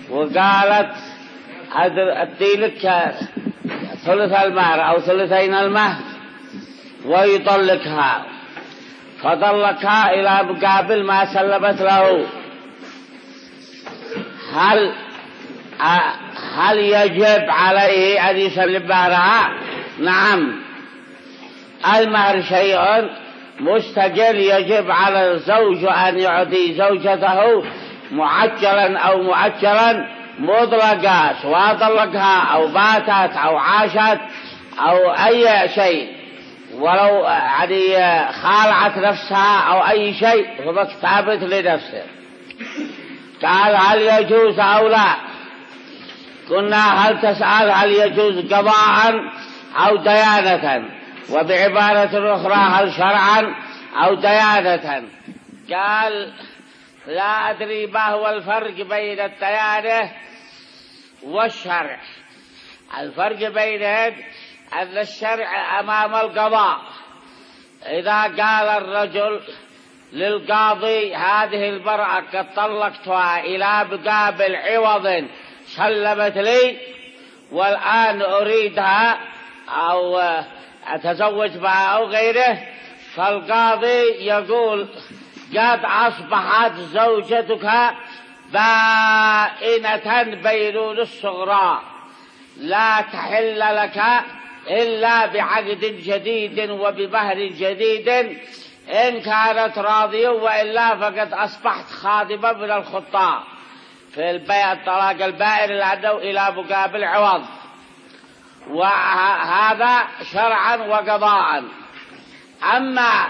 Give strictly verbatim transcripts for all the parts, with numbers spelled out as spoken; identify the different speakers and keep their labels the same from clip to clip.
Speaker 1: وقالت أدي لك ثلث المهر أو ثلثين المهر ويطلقها، فطلقها إلى مقابل ما سلمت له. هل هل يجب عليه أن يسلم مهرها؟ نعم، المهر شيء مستقل، يجب على الزوج أن يعطي زوجته معجلا أو مؤجلا مطلقا، سواء طلقها أو باتت أو عاشت أو أي شيء، ولو يعني خالعت نفسها أو أي شيء هو ثابت لنفسه. قال هل يجوز أو لا؟ قلنا هل تسأل هل يجوز قضاء أو ديانة، وبعبارة أخرى هل شرعا أو ديانة؟ قال لا أدري ما هو الفرق بين الديانة والشرع. الفرق بينهم أن الشرع أمام القضاء، إذا قال الرجل للقاضي هذه المرأة قد طلقتها إلى مقابل عوض سلمت لي والآن أريدها أو أتزوج بها أو غيره، فالقاضي يقول قد أصبحت زوجتك بائنة بينونة الصغرى، لا تحل لك إلا بعقد جديد وبمهر جديد إن كانت راضية، وإلا فقد أصبحت خادمة من الخطاء في البيع الطلاق البائن لأنه إلى مقابل عوض. وهذا شرعا وقضاء. أما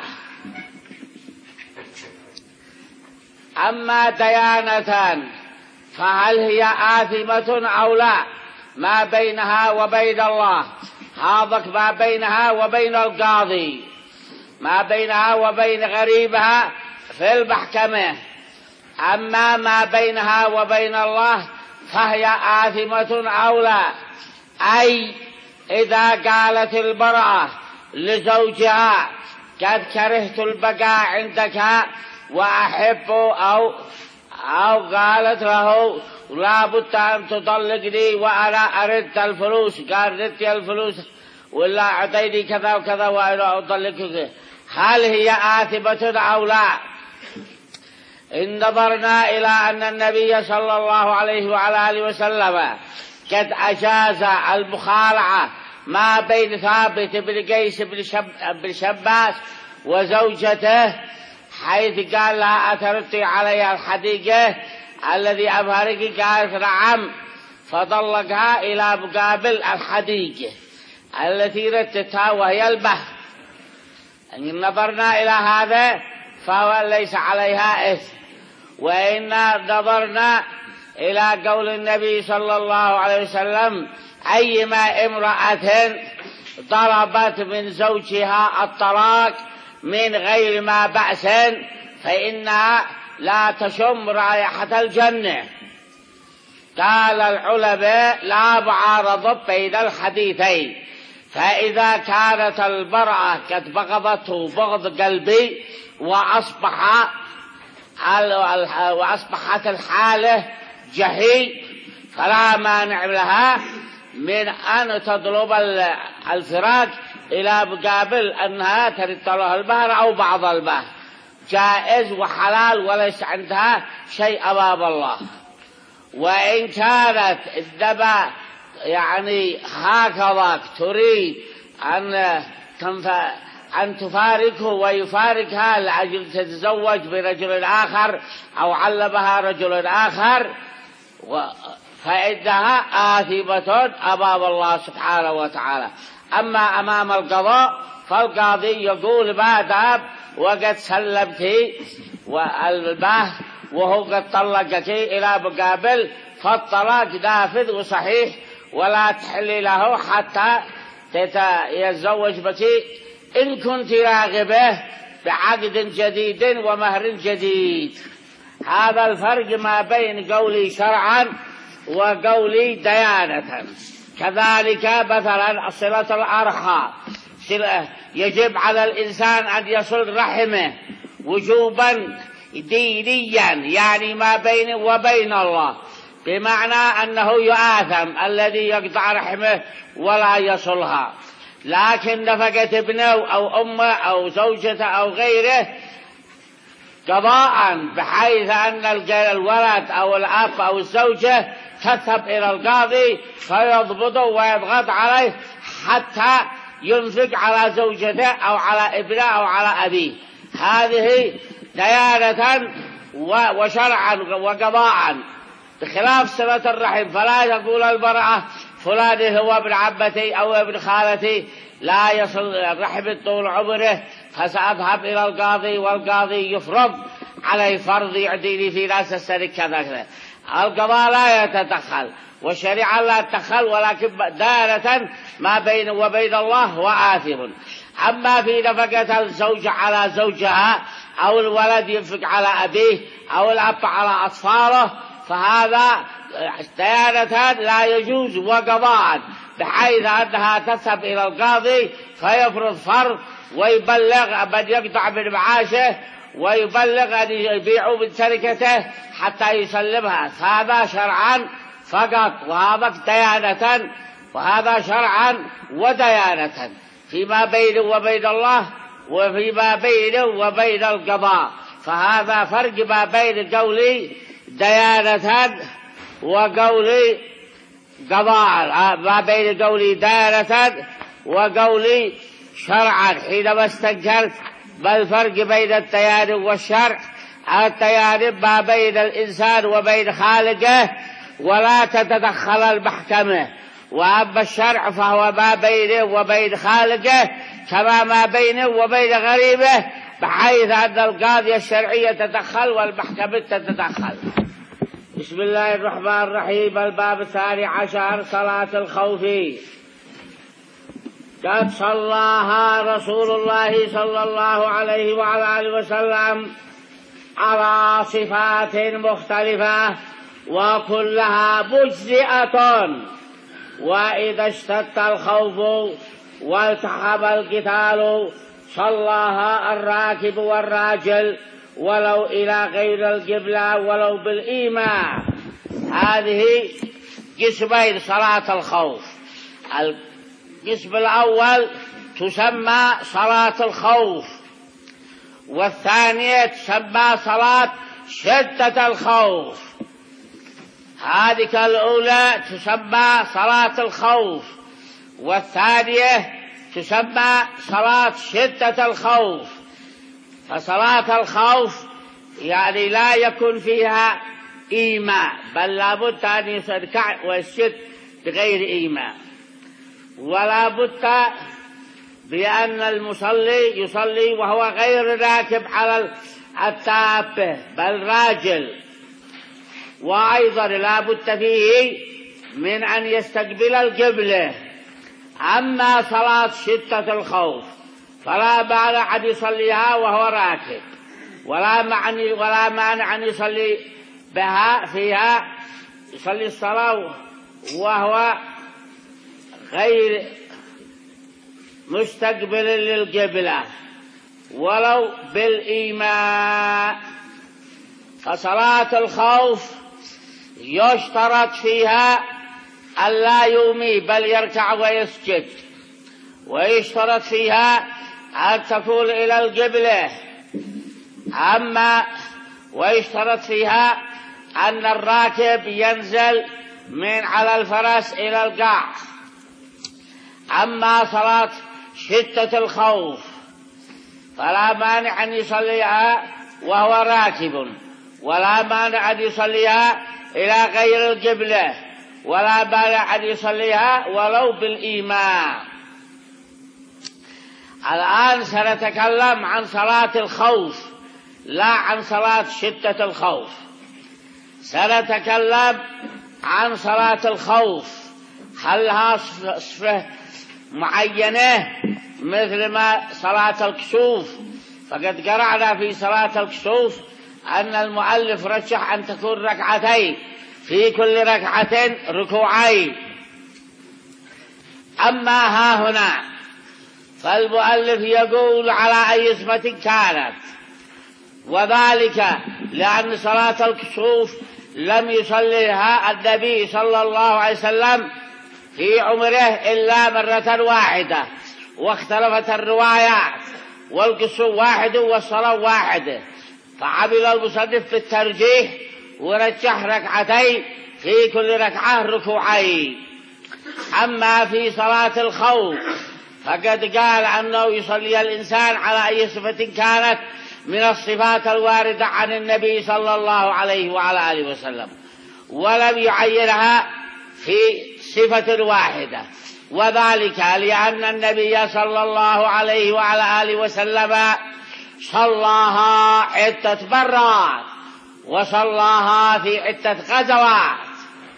Speaker 1: أما ديانة فهل هي آثمة أو لا؟ ما بينها وبين الله، هذا ما بينها وبين القاضي، ما بينها وبين غريبها في المحكمة. أما ما بينها وبين الله فهي آثمة أو لا؟ أي إذا قالت المرأة لزوجها قد كرهت البقاء عندك وأحب، أو أو قالت له لا بد أن تطلقني وأنا أرد الفلوس، قال ردي الفلوس ولا أعطيني كذا وكذا وأنا أطلقك، هل هي آثمة أو لا؟ إن نظرنا إلى أن النبي صلى الله عليه وعلى آله وسلم قد أجاز المخالعة ما بين ثابت بن قيس بن شب شباس وزوجته، حيث قال لها أتردي علي الحديقة الذي أبهرك؟ قالت نعم، فطلقها إلى مقابل الحديقة التي ردتها وهي البهر. إن نظرنا إلى هذا فهو ليس عليها إثم. وإن نظرنا إلى قول النبي صلى الله عليه وسلم أيما امرأة ضربت من زوجها الطلاق من غير ما بأس فإنها لا تشم رائحة الجنة. قال العلماء لا معارضة بين الحديثين، فإذا كانت المرأة قد بغضته بغض قلبي وأصبح وأصبحت الحالة جحيم فلا مانع لها من أن تطلب الفراق إلى مقابل أنها ترد له المهر أو بعض المهر، جائز وحلال وليس عندها شيء أمام الله. وإن كانت إنما يعني هكذا تريد أن أن تفارقه ويفارقها لأجل تتزوج برجل آخر أو علمها رجل آخر فإنها آثمة أمام الله سبحانه وتعالى. أما أمام القضاء فالقاضي يقول ما دام وقد سلمت والمهر وهو قد طلقك إلى مقابل فالطلاق نافذ وصحيح ولا تحل له حتى يتزوج بك إن كنت راغبة بعقد جديد ومهر جديد. هذا الفرق ما بين قولي شرعا وقولي ديانة. كذلك مثلا صلة الأرحام، يجب على الإنسان أن يصل رحمه وجوبا دينيا، يعني ما بينه وبين الله، بمعنى أنه يؤاثم الذي يقطع رحمه ولا يصلها. لكن نفقة ابنه أو أمه أو زوجته أو غيره قضاء، بحيث أن الولد أو الأب أو الزوجة تذهب إلى القاضي فيضبطه ويضغط عليه حتى ينفق على زوجته أو على ابنه أو على أبيه. هذه ديانة وشرعا وقضاء، بخلاف صلة الرحم. فلا تقول المرأة فلان هو ابن عمتي أو ابن خالتي لا يصل الرحم طول عمره فسأذهب إلى القاضي والقاضي يفرض علي فرض يعديني في راس السنة كذا كذا. القضاء لا يتدخل والشريعة لا تدخل، ولكن دائرة ما بين وبين الله وآثم. أما في نفقة الزوجة على زوجها أو الولد ينفق على أبيه أو الأب على أطفاله فهذا ديانة لا يجوز وقضاء، بحيث أنها تذهب إلى القاضي فيفرض فرض ويبلغ من يقطع من معاشه ويبلغ أن يبيعوا من تركته حتى يسلمها. هذا شرعا فقط، وهذا ديانة، وهذا شرعا وديانة فيما بينه وبين الله وفيما بينه وبين القضاء. فهذا فرق ما بين قولي ديانة وقولي قضاء، ما بين قولي ديانة وقولي شرعا. حينما استنكرت ما الفرق بين الديانة والشرع؟ الديانة ما بين الإنسان وبين خالقه ولا تتدخل المحكمة، وأما الشرع فهو ما بينه وبين خالقه كما ما بينه وبين غريبه، بحيث أن القاضي الشرعية تتدخل والمحكمة تتدخل. بسم الله الرحمن الرحيم. الباب الثاني عشر، صلاة الخوف. قد صلاها رسول الله صلى الله عليه وعلى آله وسلم على صفات مختلفة وكلها مجزئة. وإذا اشتد الخوف والتحم القتال صلاها الراكب والراجل ولو إلى غير القبلة ولو بالإيماء. هذه قسمين صلاة الخوف. القسم الأول تسمى صلاة الخوف، والثانية تسمى صلاة شدة الخوف. هذه الأولى تسمى صلاة الخوف، والثانية تسمى صلاة شدة الخوف. فصلاة الخوف يعني لا يكون فيها إيماء، بل لابد أن يركع ويسجد بغير إيماء، ولا بد بأن المصلي يصلي وهو غير راكب على الدابة بل راجل. وأيضا لا بد فيه من أن يستقبل القبلة. أما صلاة شدة الخوف فلا مانع أن يصليها وهو راكب، ولا معنى ولا مانع أن يصلي بها فيها يصلي الصلاة وهو غير مستقبل للقبلة ولو بالإيماء. فصلاة الخوف يشترط فيها ألا يومي بل يركع ويسجد، ويشترط فيها أن تكون إلى القبلة. أما ويشترط فيها أن الراكب ينزل من على الفرس إلى القاع. أما صلاة شدة الخوف فلا مانع أن يصليها وهو راكب، ولا مانع أن يصليها إلى غير القبلة، ولا مانع أن يصليها ولو بالإيماء. الآن سنتكلم عن صلاة الخوف لا عن صلاة شدة الخوف. سنتكلم عن صلاة الخوف، هل لها صفة معينة مثل ما صلاة الكسوف؟ فقد قرأنا في صلاة الكسوف أن المؤلف رجح أن تكون ركعتين، في كل ركعة ركوعين. أما ها هنا فالمؤلف يقول على أي صفة كانت، وذلك لأن صلاة الكسوف لم يصليها النبي صلى الله عليه وسلم في عمره إلا مرة واحدة، واختلفت الروايات، والقصة واحد والصلاة واحدة، فعمل المصنف بالترجيح ورجح ركعتين في كل ركعة ركوعين. أما في صلاة الخوف فقد قال أنه يصلي الإنسان على أي صفة كانت من الصفات الواردة عن النبي صلى الله عليه وعلى آله وسلم، ولم يعينها في صفة واحدة، وذلك لأن النبي صلى الله عليه وعلى آله وسلم صلاها عدة مرات، وصلاها في عدة غزوات،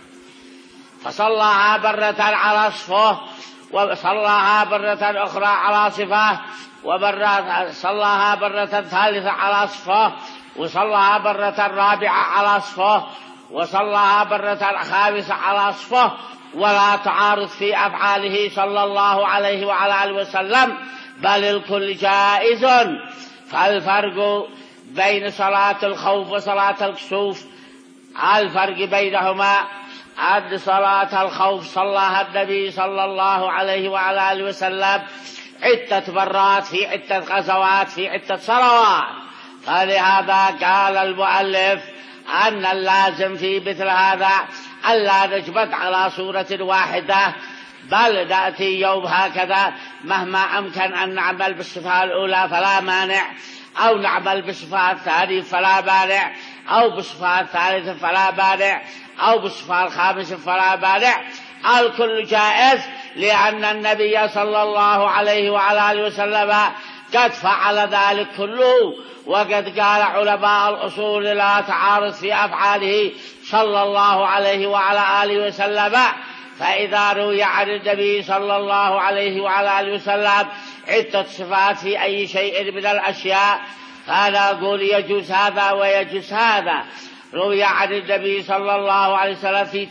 Speaker 1: فصلاها برة على صفه، وصلاها برة أخرى على صفه، وبرة صلاها برة ثالثة على صفه، وصلاها برة رابعة على صفه، وصلاها برة خامسة على صفه، ولا تعارض في أفعاله صلى الله عليه وعلى آله وسلم، بل الكل جائز. فالفرق بين صلاة الخوف وصلاة الكسوف، الفرق بينهما أن صلاة الخوف صلاها النبي صلى الله عليه وعلى آله وسلم عدة مرات في عدة غزوات في عدة صلوات، فلهذا قال المؤلف أن اللازم في مثل هذا ألا نجبت على صورة واحدة، بل نأتي يوم هكذا مهما أمكن أن نعمل بالصفة الأولى فلا مانع، أو نعمل بالصفة الثانية فلا مانع، أو بالصفة الثالثة فلا مانع، أو بالصفة الخامسة فلا مانع، الكل جائز، لأن النبي صلى الله عليه وعلى آله وسلم قد فعل ذلك كله. وقد قال علماء الأصول لا تعارض في أفعاله صلى الله عليه وعلى آله وسلم، فإذا روي عن النبي صلى الله عليه وعلى آله وسلم عدة صفات في أي شيء من الأشياء فأنا أقول يجوز هذا ويجوز هذا. روي عن النبي صلى الله عليه وسلم في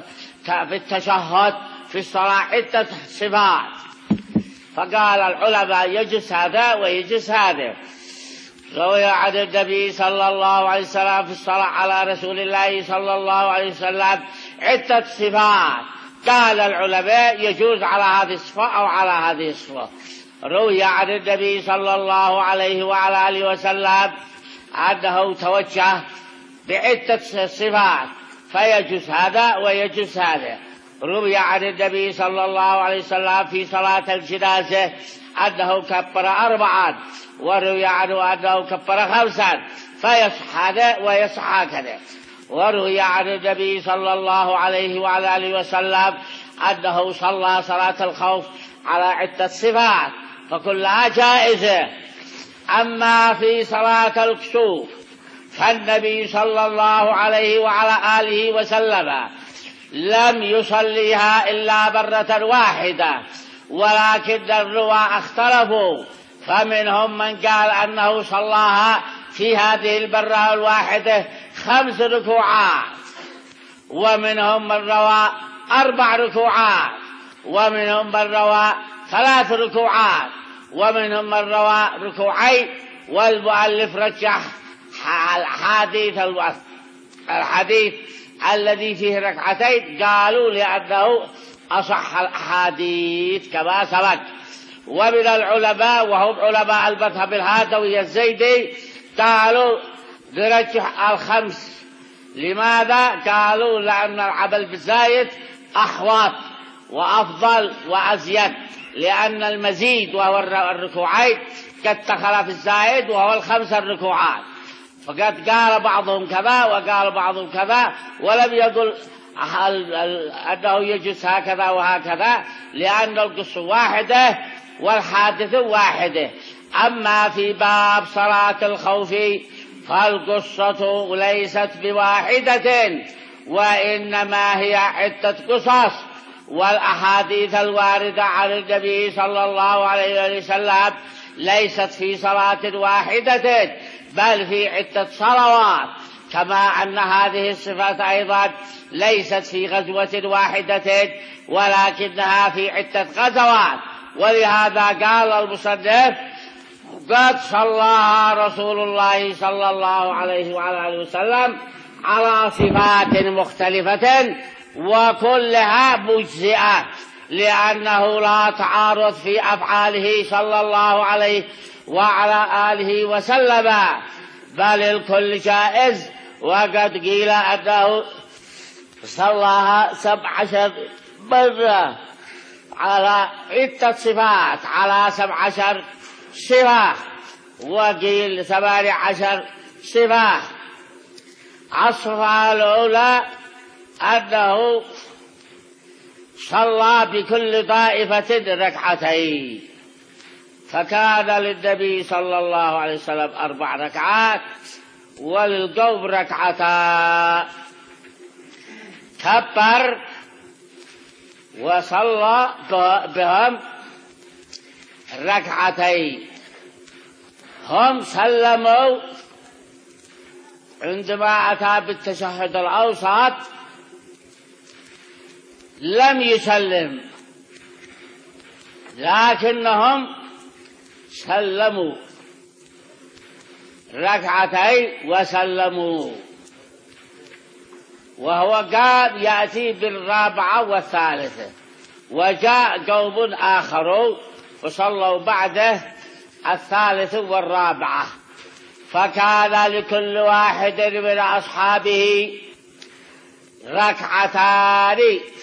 Speaker 1: التشهد في الصلاة عدة صفات، فقال العلماء يجوز هذا ويجوز هذا. روي عن النبي صلى الله عليه وسلم في الصلاة على رسول الله صلى الله عليه وسلم عدة صفات، قال العلماء يجوز على هذه الصفة أو على هذه الصفة. روي عن النبي صلى الله عليه وعلى آله وسلم أنه توجه بعدة صفات، فيجوز هذا ويجوز هذا. روي عن النبي صلى الله عليه وسلم في صلاة الجنازة أنه كبر أربعا، وروي عنه أنه كبر خمسا، فيصح هذا ويصح هكذا. وروي عن النبي صلى الله عليه وعلى آله وسلم أنه صلى صلاة الخوف على عدة صفات، فكلها جائزة. أما في صلاة الكسوف فالنبي صلى الله عليه وعلى آله وسلم لم يصليها إلا مرة واحدة، ولكن الرواة اختلفوا، فمنهم من قال أنه صلاها في هذه المرة الواحدة خمس ركوعات، ومنهم من روى أربع ركوعات، ومنهم من روى ثلاث ركوعات، ومنهم من روى ركوعين. والمؤلف رجح الحديث الحديث الذي فيه ركعتين، قالوا لأنه أصح الحديث كما سبق. ومن العلماء وهم علماء المذهب الهادوي الزيدي قالوا نرجح الخمس. لماذا؟ قالوا لأن العمل بالزايد أحوط وأفضل وأزيد، لأن المزيد وهو الركوعين قد دخل في الزايد وهو الخمس الركوعات، فقد قال بعضهم كذا وقال بعضهم كذا، ولم يقل أنه يجوز هكذا وهكذا، لأن القصة واحدة والحادثة واحدة. أما في باب صلاة الخوف فالقصة ليست بواحدة، وإنما هي عدة قصص، والأحاديث الواردة عن النبي صلى الله عليه وسلم ليست في صلاة واحدة بل في عدة صلوات، كما أن هذه الصفات أيضا ليست في غزوة واحدة ولكنها في عدة غزوات. ولهذا قال المصنف قد صلىها رسول الله صلى الله عليه وعلى آله وسلم على صفات مختلفة وكلها مجزئة، لأنه لا تعارض في أفعاله صلى الله عليه وعلى آله وسلم، بل الكل جائز. وقد قيل أنه صلاها سبع عشر مرة على عدة صفات، على سبع عشر صفة، وقيل ثمان عشر صفة. الصفة الأولى أنه صلى بكل طائفة ركعتين، فكان للنبي صلى الله عليه وسلم أربع ركعات وللقوم ركعتان، كبر وصلى بهم ركعتين. هم سلموا عندما أتى بالتشهد الأوسط لم يسلم، لكنهم سلموا ركعتين وسلموا، وهو قال يأتي بالرابعة والثالثة. وجاء قوم آخرون وصلوا بعده الثالث والرابعة، فكان لكل واحد من أصحابه ركعتان،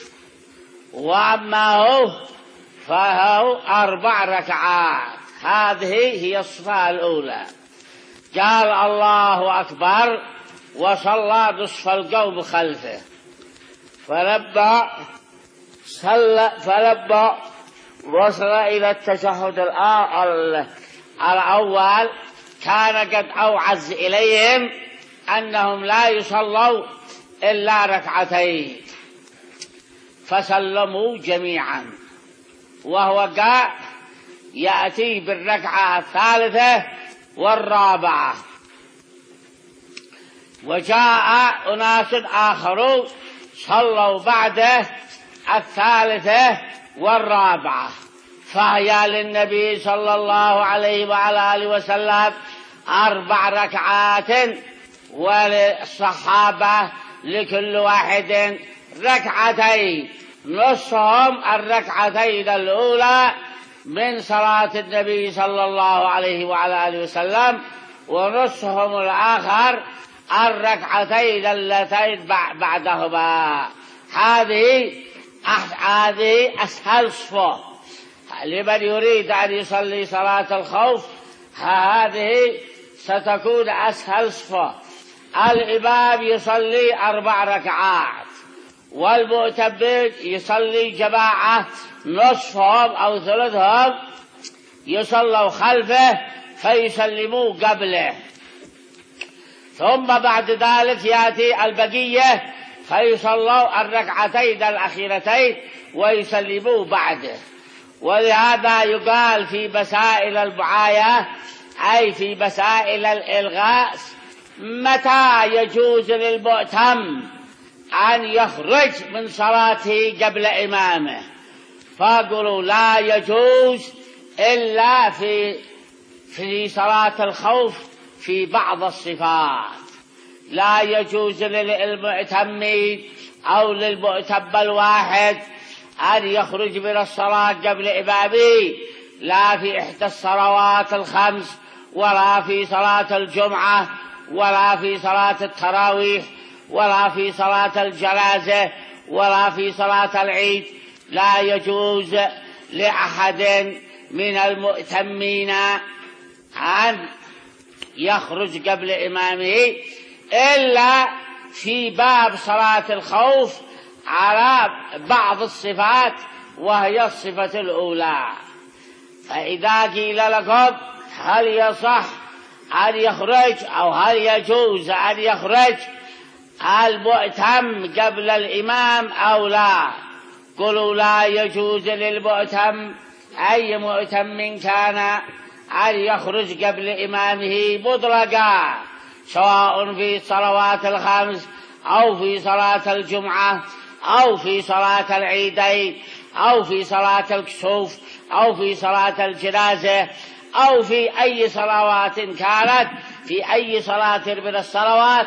Speaker 1: وأما هو فهو أربع ركعات. هذه هي الصفة الأولى. قال الله أكبر وصلى نصف القوم خلفه، فلما صلى فلما وصل إلى التشهد الأول كان قد أوعز إليهم أنهم لا يصلوا إلا ركعتين، فسلموا جميعا، وهو قال يأتي بالركعة الثالثة والرابعة. وجاء أناس آخرون صلوا بعده الثالثة والرابعة، فهي للنبي صلى الله عليه وعلى آله وسلم أربع ركعات، وللصحابة لكل واحد ركعتين، نصهم الركعتين الأولى من صلاة النبي صلى الله عليه وعلى آله وسلم، ونصهم الآخر الركعتين اللتين بعدهما. هذه هذه أسهل صفة لمن يريد أن يصلي صلاة الخوف، هذه ستكون أسهل صفة. الإمام يصلي أربع ركعات، والمؤتمين يصلي جماعة نصفهم أو ثلثهم يصلوا خلفه فيسلموا قبله، ثم بعد ذلك يأتي البقية فيصلوا الركعتين الأخيرتين ويسلموا بعده. ولهذا يقال في مسائل المعاية، أي في مسائل الإلغاء، متى يجوز للمؤتم أن يخرج من صلاته قبل إمامه، فقالوا لا يجوز إلا في في صلاة الخوف في بعض الصفات. لا يجوز للمؤتم أو للمؤتم الواحد أن يخرج من الصلاة قبل إمامه، لا في إحدى الصلوات الخمس، ولا في صلاة الجمعة، ولا في صلاة التراويح، ولا في صلاة الجنازة، ولا في صلاة العيد. لا يجوز لأحد من المؤتمين أن يخرج قبل إمامه إلا في باب صلاة الخوف على بعض الصفات، وهي الصفة الأولى. فإذا قيل لكم هل يصح أن يخرج أو هل يجوز أن يخرج المؤتم قبل الإمام أو لا، قلوا لا يجوز للمؤتم أي مؤتم كان أن يخرج قبل إمامه مطلقا، سواء في الصلوات الخمس أو في صلاة الجمعة أو في صلاة العيدين أو في صلاة الكسوف أو في صلاة الجنازة أو في أي صلوات كانت، في أي صلاة من الصلوات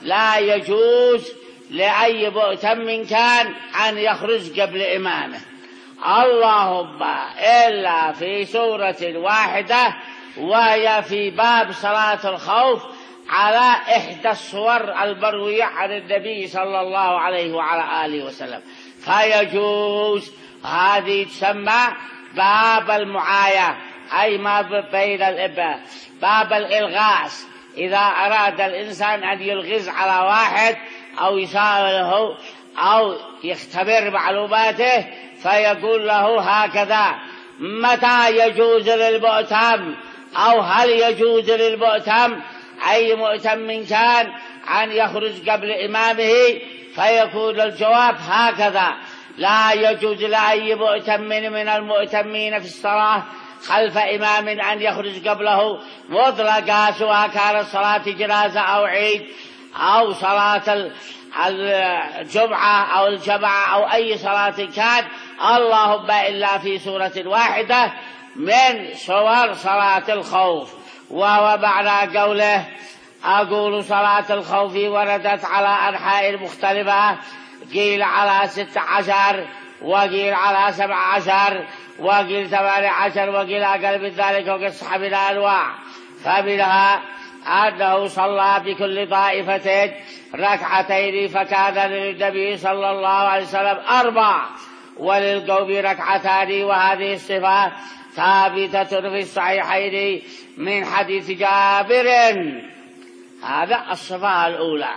Speaker 1: لا يجوز لأي مؤتم كان أن يخرج قبل إمامه، اللهم إلا في سورة واحدة وهي في باب صلاة الخوف على إحدى الصور المروية عن النبي صلى الله عليه وعلى آله وسلم، فيجوز. هذه تسمى باب المعاية، أي ما بين الإباء، باب الإلغاز. إذا أراد الإنسان أن يلغز على واحد أو يسأله أو يختبر معلوماته فيقول له هكذا. متى يجوز للمؤتم أو هل يجوز للمؤتم أي مؤتم كان أن يخرج قبل إمامه؟ فيكون الجواب هكذا: لا يجوز لأي مؤتم من المؤتمين في الصلاة خلف إمام أن يخرج قبله مطلقا، سواء كانت صلاة جنازة أو عيد أو صلاة الجمعة أو الجمعة أو أي صلاة كان، اللهم إلا في سورة واحدة من صور صلاة الخوف. وهو معنى قوله: أقول صلاة الخوف وردت على أنحاء مختلفة، قيل على ست عشر وقيل على سبع عشر وقيل ثمان عشر وقيل أقل من ذلك، وقصح من أنواع. فمنها أنه صلى بكل طائفة ركعتين، فكان للنبي صلى الله عليه وسلم أربع وللقوم ركعتان، وهذه الصفة ثابتة في الصحيحين من حديث جابر. هذا الصفة الأولى.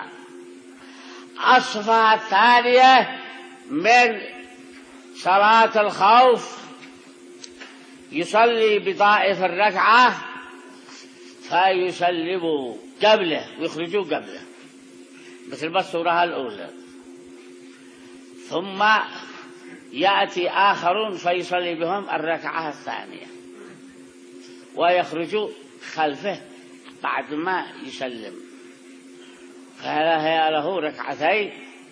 Speaker 1: الصفة الثانية من صلاة الخوف: يصلي بطائف الركعة فيسلموا قبله ويخرجوا قبله مثل ما السورة الأولى، ثم يأتي آخرون فيصلي بهم الركعة الثانية ويخرجوا خلفه بعد ما يسلم، فهي له ركعتين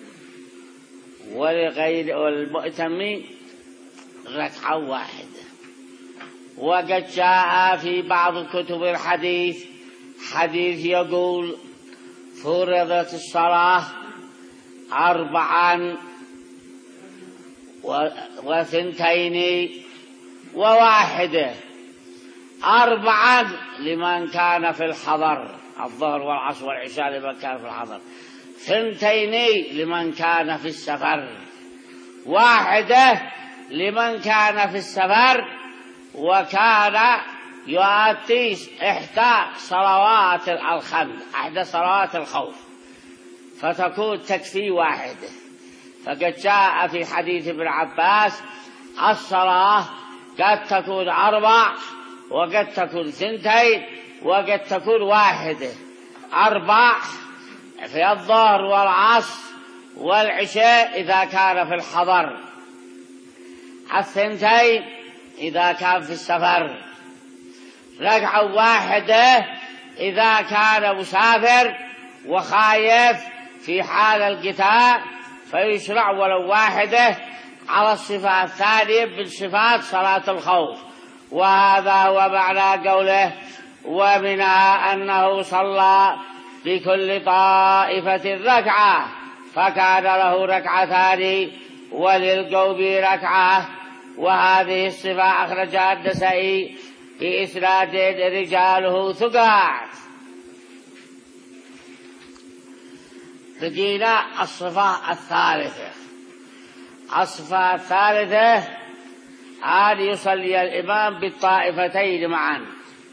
Speaker 1: ولغير والمؤتم ركعة واحدة. وقد جاء في بعض كتب الحديث حديث يقول: فرضت الصلاة أربعا وثنتين وواحدة، أربعا لمن كان في الحضر، الظهر والعصر والعشاء لمن كان في الحضر، ثنتين لمن كان في السفر، واحدة لمن كان في السفر وكان يؤتي إحدى صلوات الخمس، إحدى صلوات الخوف، فتكون تكفي واحدة. فقد جاء في حديث ابن عباس: الصلاة قد تكون أربع وقد تكون ثنتين وقد تكون واحدة. أربع في الظهر والعصر والعشاء إذا كان في الحضر، الثنتين إذا كان في السفر، ركعة واحدة إذا كان مسافر وخايف في حال القتال فيشرع ولو واحدة على الصفة الثانية من صفات صلاة الخوف. وهذا هو معنى قوله: ومنها أنه صلى بكل طائفة ركعة، فكان له ركعتان وللقوم ركعة. وهذه الصفة أخرجها النسائي في إسناد رجاله ثقات. تجينا الصفة الثالثة. الصفة الثالثة أن يصلي الإمام بالطائفتين معا،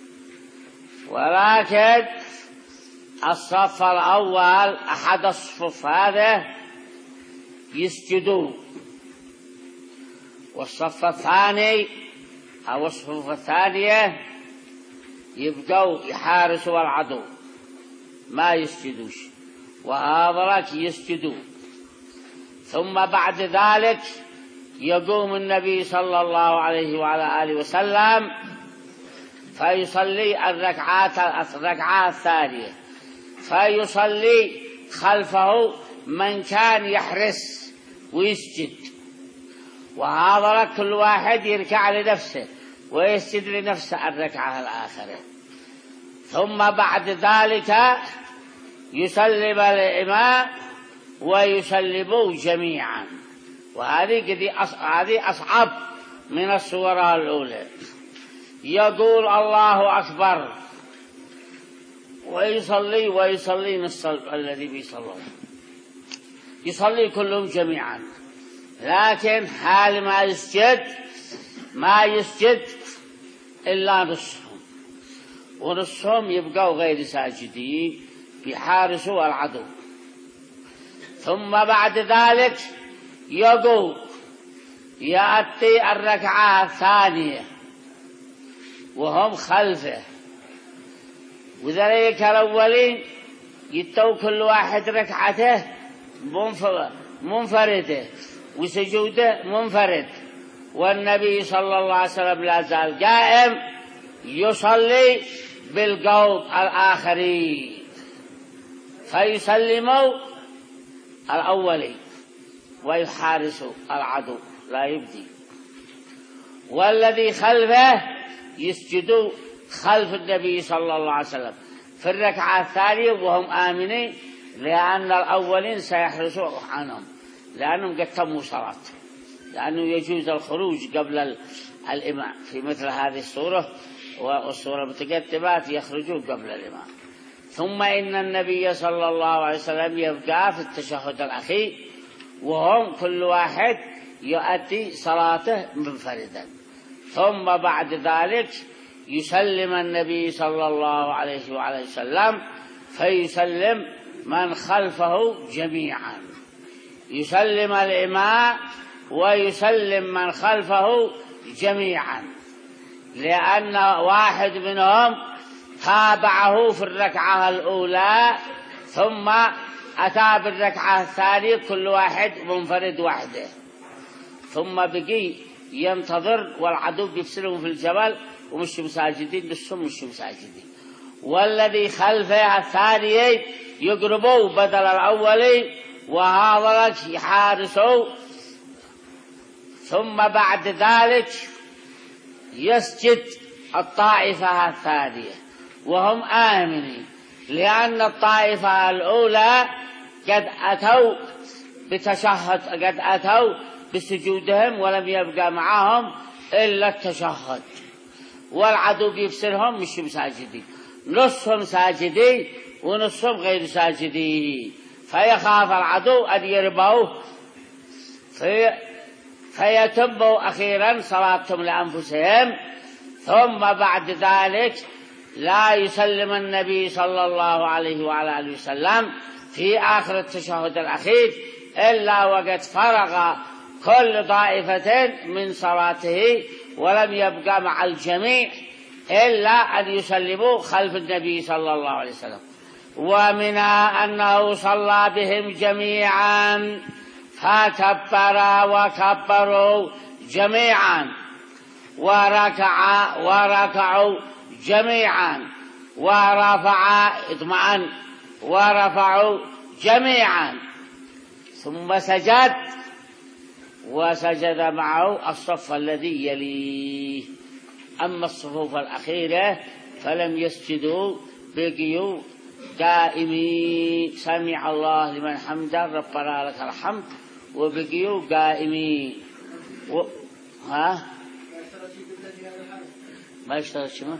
Speaker 1: ولكن الصف الأول أحد الصفوف هذا يسجدون، والصف الثاني أو الصفوف الثانية يبقوا يحارسوا العدو ما يسجدوش، وهذولك يسجدون. ثم بعد ذلك يقوم النبي صلى الله عليه وعلى آله وسلم فيصلي الركعات الركعة الثانية، فيصلي خلفه من كان يحرس ويسجد، وهذا كل واحد يركع لنفسه ويسجد لنفسه الركعة الآخرة. ثم بعد ذلك يسلم الإمام ويسلموا جميعا. وهذه هذه أصعب من الصورة الأولى. يقول الله أكبر ويصلي ويصلي نص الذي بيصلون، يصلي كلهم جميعا، لكن حال ما يسجد ما يسجد إلا نصهم، ونصهم يبقوا غير ساجدين بيحارسوا العدو. ثم بعد ذلك يقول يأتي الركعة الثانية وهم خلفه، وذلك الأولين يتو كل واحد ركعته منفردة وسجوده منفرد، والنبي صلى الله عليه وسلم لا زال قائم يصلي بالقوط الآخرين، فيسلموا الأولين ويحارسوا العدو لا يبدي، والذي خلفه يسجدوا خلف النبي صلى الله عليه وسلم في الركعة الثانية وهم آمنين، لأن الأولين سيحرسوا عنهم لأنهم قد تموا صلاة، لأنه يجوز الخروج قبل الإمام في مثل هذه الصورة، والصورة المتقدمات يخرجوا قبل الإمام. ثم إن النبي صلى الله عليه وسلم يبقى في التشهد الأخير وهم كل واحد يؤدي صلاته منفردا. ثم بعد ذلك يسلم النبي صلى الله عليه وعلى وسلم فيسلم من خلفه جميعا، يسلم الإمام ويسلم من خلفه جميعا، لأن واحد منهم تابعه في الركعة الأولى ثم أتى بالركعة الثانية كل واحد منفرد وحده، ثم بقي ينتظر والعدو بيفسرهم في الجبل ومش مساجدين بالسم مش مساجدين، والذي خلفه الثاني يقربوا بدل الأولي وهذا يحارسوا. ثم بعد ذلك يسجد الطائفة الثانية وهم آمنين، لأن الطائفة الأولى قد أتوا بتشهد قد أتوا بسجودهم ولم يبقى معهم إلا التشهد، والعدو بيفسرهم مش مساجدين، نصهم ساجدين ونصهم غير ساجدين، فيخاف العدو أن يربوه في فيتموا أخيرا صلاتهم لأنفسهم. ثم بعد ذلك لا يسلم النبي صلى الله عليه وعلى آله وسلم في آخر التشهد الأخير إلا وقد فرغ كل طائفة من صلاته ولم يبقى مع الجميع إلا أن يسلموا خلف النبي صلى الله عليه وسلم. ومنها أنه صلى بهم جميعا فكبر وكبروا جميعا وركع وركعوا جميعا ورفع اطمئن ورفعوا جميعا، ثم سجد وسجد معه الصف الذي يليه. أما الصفوف الأخيرة فلم يسجدوا بقيوا قائمين سمع الله لمن حمده ربنا لك الحمد وبقيوا قائمين. و... ها ما يشترط شنو؟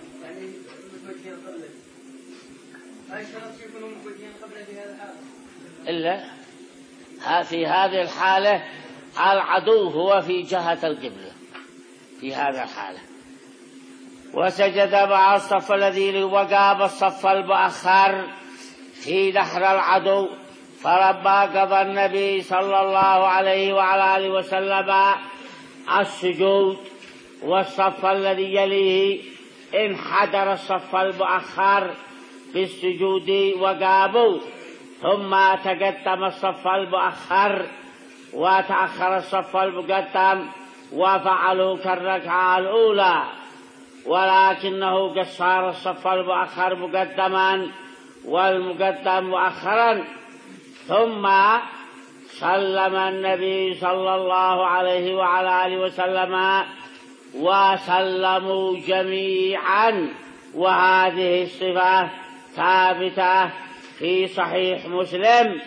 Speaker 1: إلا في هذه الحالة العدو هو في جهة القبلة في هذه الحالة. وسجد مع الصف الذي وقام الصف المؤخر في دحر العدو، فلما قضى النبي صلى الله عليه وعلى آله وسلم السجود والصف الذي يليه انحدر الصف المؤخر بالسجود وقاموا، ثم تقدم الصف المؤخر وتأخر الصف المقدم وفعلوا كالركعة الأولى، ولكنه قد صار الصف المؤخر مقدما والمقدم مؤخرا. ثم سلم النبي صلى الله عليه وعلى آله وسلم وسلموا جميعا. وهذه الصفة ثابتة في صحيح مسلم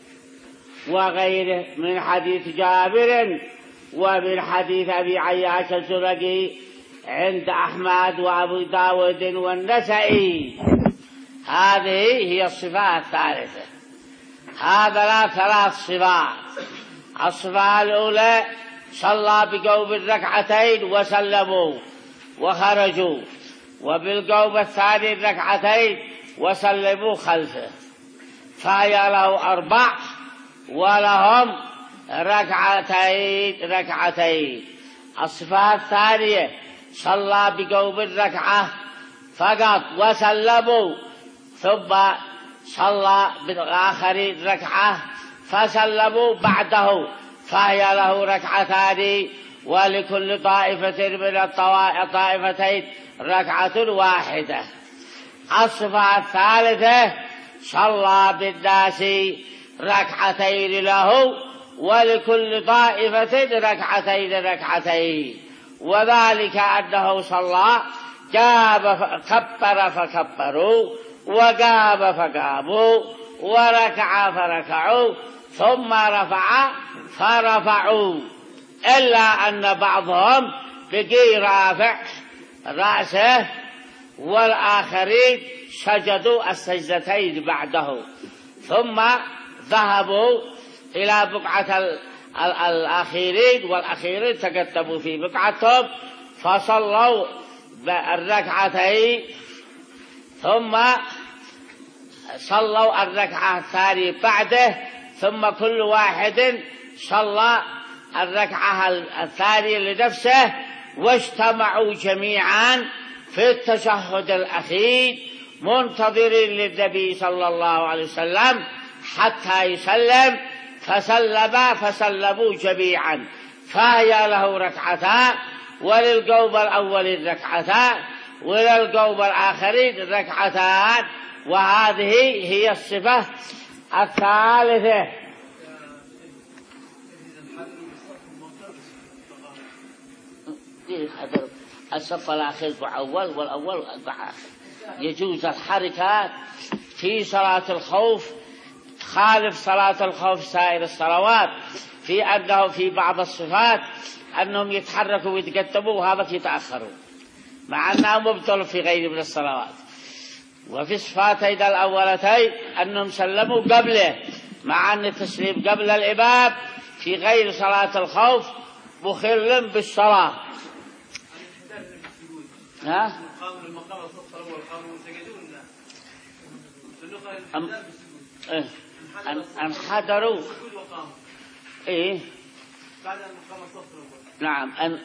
Speaker 1: وغيره من حديث جابر ومن حديث أبي عياش الزرقي عند أحمد وأبو داود والنسائي. هذه هي الصفات الثالثة. هذا ثلاث صفات. الصفة الأولى صلى بقوم الركعتين وسلموا وخرجوا، وبالقوم الثاني الركعتين وسلموا خلفه، فهي له أربع ولهم ركعتين ركعتين. الصفة الثانية صلى بقوم الركعة فقط وسلموا، ثم صلى بالآخرين ركعة فسلموا بعده، فهي له ركعتان ولكل طائفة من الطائفتين ركعة واحدة. الصفة الثالثة صلى بالناس ركعتين له ولكل طائفة ركعتين ركعتين، وذلك أنه صلى قام كبر فكبروا وقام فقاموا وركع فركعوا ثم رفع فرفعوا، إلا أن بعضهم بقي رافع رأسه والآخرين سجدوا السجدتين بعده، ثم ذهبوا إلى بقعة الأخيرين والأخيرين تقدموا في بقعتهم فصلوا الركعتين، ثم صلوا الركعة الثانية بعده، ثم كل واحد صلى الركعة الثانية لنفسه، واجتمعوا جميعا في التشهد الأخير منتظرين للنبي صلى الله عليه وسلم حتى يسلم، فسلم فسلموا جميعا، فهي له ركعتان وللقوم الأولين ركعتان وللقوم الآخرين ركعتان. وهذه هي الصفة الثالثة. الصف الأخير أول والأول آخر. يجوز الحركات في صلاة الخوف خالف صلاة الخوف سائر الصلوات، في أنه في بعض الصفات أنهم يتحركوا ويتقدموا وهذا يتأخروا، مع أنه مبطل في غير من الصلوات. وفي الصفاتين الأولتين أنهم سلموا قبله، مع أن التسليم قبل الإمام في غير صلاة الخوف مخل بالصلاة. ها؟ أم إيه انحدروا إيه نعم أن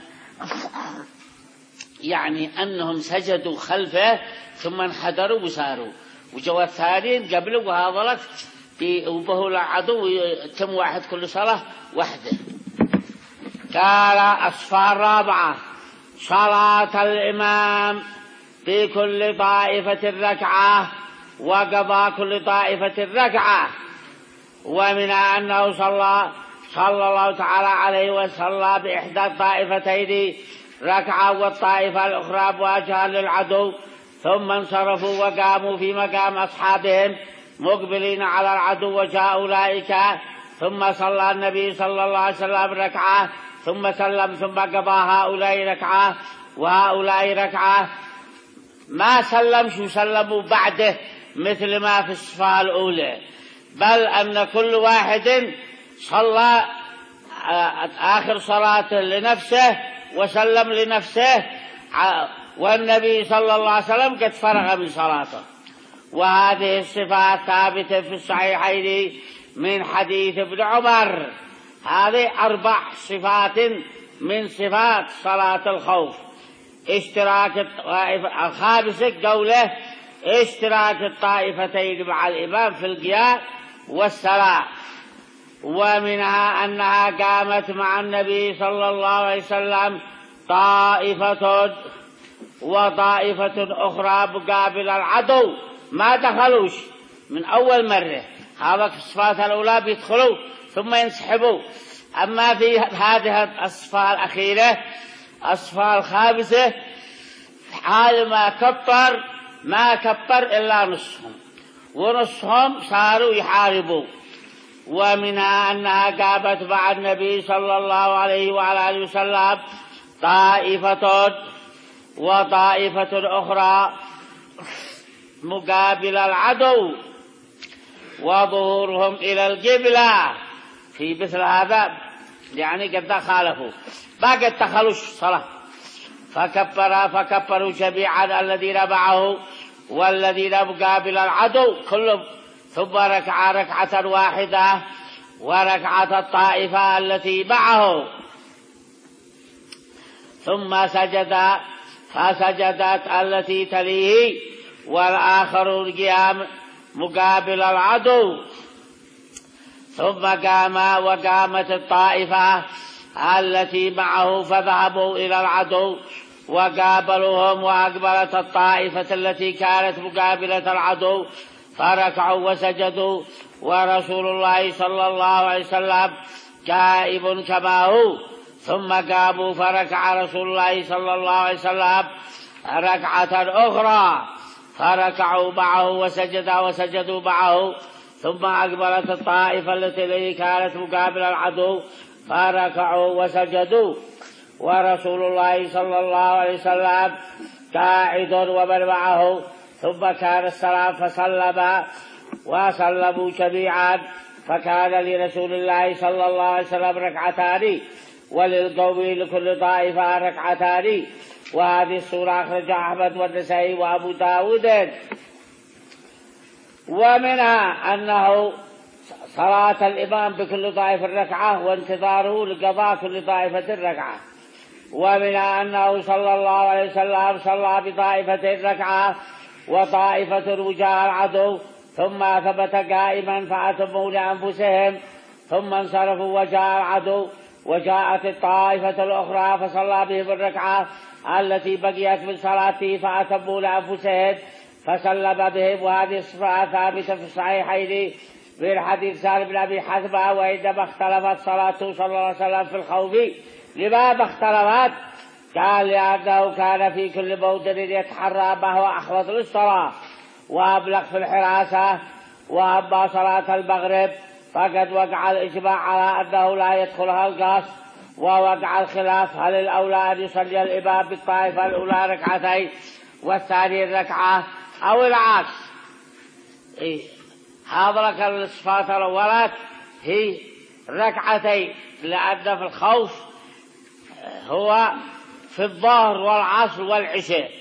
Speaker 1: يعني أنهم سجدوا خلفه ثم انحدروا وساروا، وجوا الثانيين قبله وهذا لك وبهوا العدو يتم واحد كل صلاة وحده. قال الصفة الرابعة صلاة الإمام في كل طائفة ركعة وقضى كل طائفة ركعة، ومنها أنه صلى صلى الله تعالى عليه وسلم بإحدى الطائفتين ركعة والطائفة الأخرى بوجهها للعدو، ثم انصرفوا وقاموا في مقام أصحابهم مقبلين على العدو وجاء أولئك، ثم صلى النبي صلى الله عليه وسلم ركعة ثم سلم، ثم قضى هؤلاء ركعة وهؤلاء ركعة، ما سلم شو سلموا بعده مثل ما في الصفة الأولى، بل أن كل واحد صلى آخر صلاته لنفسه وسلم لنفسه، والنبي صلى الله عليه وسلم قد فرغ من صلاته. وهذه الصفات ثابتة في الصحيحين من حديث ابن عمر. هذه أربع صفات من صفات صلاة الخوف. اشتراك الطائفة الخامسة قوله اشتراك الطائفتين مع الإمام في القيام والصلاة، ومنها أنها قامت مع النبي صلى الله عليه وسلم طائفة وطائفة أخرى مقابل العدو ما دخلوش من أول مرة، هذا في الصفات الأولى بيدخلوا ثم ينسحبوا. أما في هذه الصفة الأخيرة الصفة الخامسة حال ما كبر ما كبر إلا نصفهم، ونصهم صاروا يحاربوا. ومنها أنها قابت مع النبي صلى الله عليه وعلى آله وسلم طائفة وطائفة أخرى مقابل العدو وظهورهم إلى القبلة في مثل هذا، يعني قد خالفوا ما قد دخلوا الصلاة، فكبر فكبروا جميعا الذين معه والذين مقابل العدو كلهم، ثم ركع ركعة واحدة وركعة الطائفة التي معه، ثم سجد فسجدت التي تليه والآخر القيام مقابل العدو، ثم قام وقامت الطائفة التي معه فذهبوا إلى العدو وقابلوهم، وأقبلت الطائفة التي كانت مقابلة العدو فركعوا وسجدوا، ورسول الله صلى الله عليه وسلم قائم كما هو، ثم قاموا فركع رسول الله صلى الله عليه وسلم ركعة أخرى فركعوا معه وسجد وسجدوا معه، ثم أقبلت الطائفة التي كانت مقابل العدو فركعوا وسجدوا، ورسول الله صلى الله عليه وسلم قاعد ومن معه، ثم كان السلام فسلم وسلموا جميعا، فكان لرسول الله صلى الله عليه وسلم ركعتان وللقوم لكل طائفة ركعتان. وهذه السورة أخرج أحمد والنسائي وأبو داود. ومنها أنه صلاة الإمام بكل طائفة ركعة وانتظاره لقضاء كل طائفة ركعة. ومنها أنه صلى الله عليه وسلم صلى بطائفة ركعة وطائفة وجاء العدو، ثم ثبت قائما فأتموا لأنفسهم، ثم انصرفوا وجاء العدو، وجاءت الطائفة الأخرى فصلى بهم الركعة التي بقيت من صلاته فأتموا لأنفسهم فسلم بهم. وهذه الصفة ثابتة في الصحيحين من حديث سالم بن أبي حثمة. وإنما اختلفت صلاته صلى الله عليه وسلم في الخوف. لماذا اختلفت؟ قال لأنه كان في كل موطن يتحرى ما هو أحوط للصلاة وأبلغ في الحراسة. وأما صلاة المغرب فقد وقع الإجماع على أنه لا يدخلها القصد، ووقع الخلاف هل الأولى أن يصلي الإمام بالطائفة الأولى ركعتين والثانية ركعة أو العكس. إيه؟ هذا لك الصفات الأولى هي ركعتين، لأن في الخوف هو في الظهر والعصر والعشاء،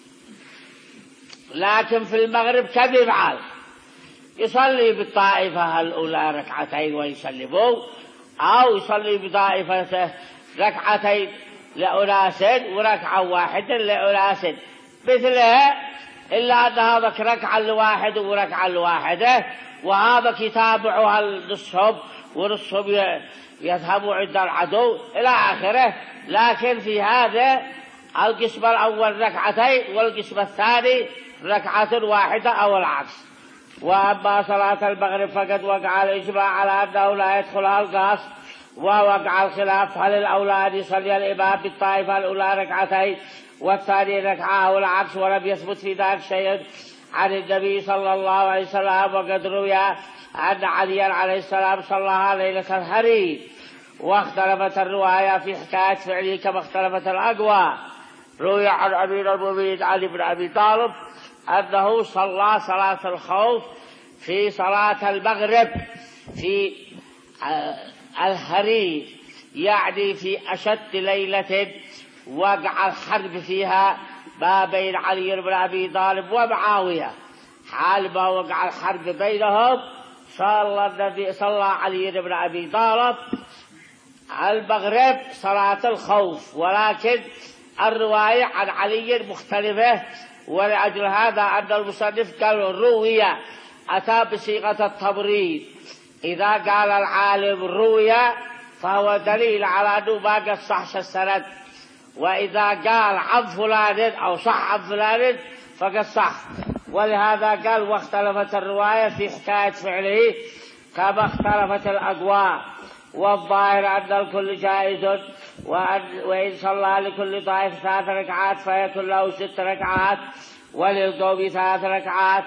Speaker 1: لكن في المغرب كم يفعل؟ يصلي بالطائفة الأولى ركعتين ويسلموا، أو يصلي بطائفة ركعتين لأناس وركعة واحدة لأناس مثلها، إلا أن هذا ركعة لواحد وركعة لواحدة، وهذا يتابعها النصهم ونصهم يذهبوا عند العدو إلى آخره. لكن في هذا القسم الأول ركعتين والقسم الثاني ركعة واحدة أو العكس. وأما صلاة المغرب فقد وقع الإجماع على أنه لا يدخلها القصد، ووقع الخلاف هل الأولى أن يصلي الإمام بالطائفة الأولى ركعتين والثاني ركعة أو العكس، ولم يثبت في ذلك شيء عن النبي صلى الله عليه وسلم. وقد روي أن عليا عليه السلام صلىها ليلة الحرير، واختلفت الرواية في حكاية فعله كما اختلفت الأقوى. روي عن أمير المؤمنين علي بن أبي طالب أنه صلى صلاة الخوف في صلاة المغرب في الحرير، يعني في أشد ليلة وقع الحرب فيها ما بين علي بن أبي طالب ومعاوية. حال ما وقع الحرب بينهم صلى النبي صلى علي بن أبي طالب المغرب صلاة الخوف، ولكن الرواية عن علي مختلفة. ولأجل هذا أن المصنف قال روية أتى بصيغة التبريد. إذا قال العالم روية فهو دليل على أنه ما قد صحش السند، وإذا قال عن فلان أو صح عن فلان فقد صح. ولهذا قال واختلفت الرواية في حكاية فعله كما اختلفت الأقوال. والظاهر أن الكل جائز، وإن صلى لكل طائفة ثلاث ركعات فيكون له ست ركعات وللقوم ثلاث ركعات.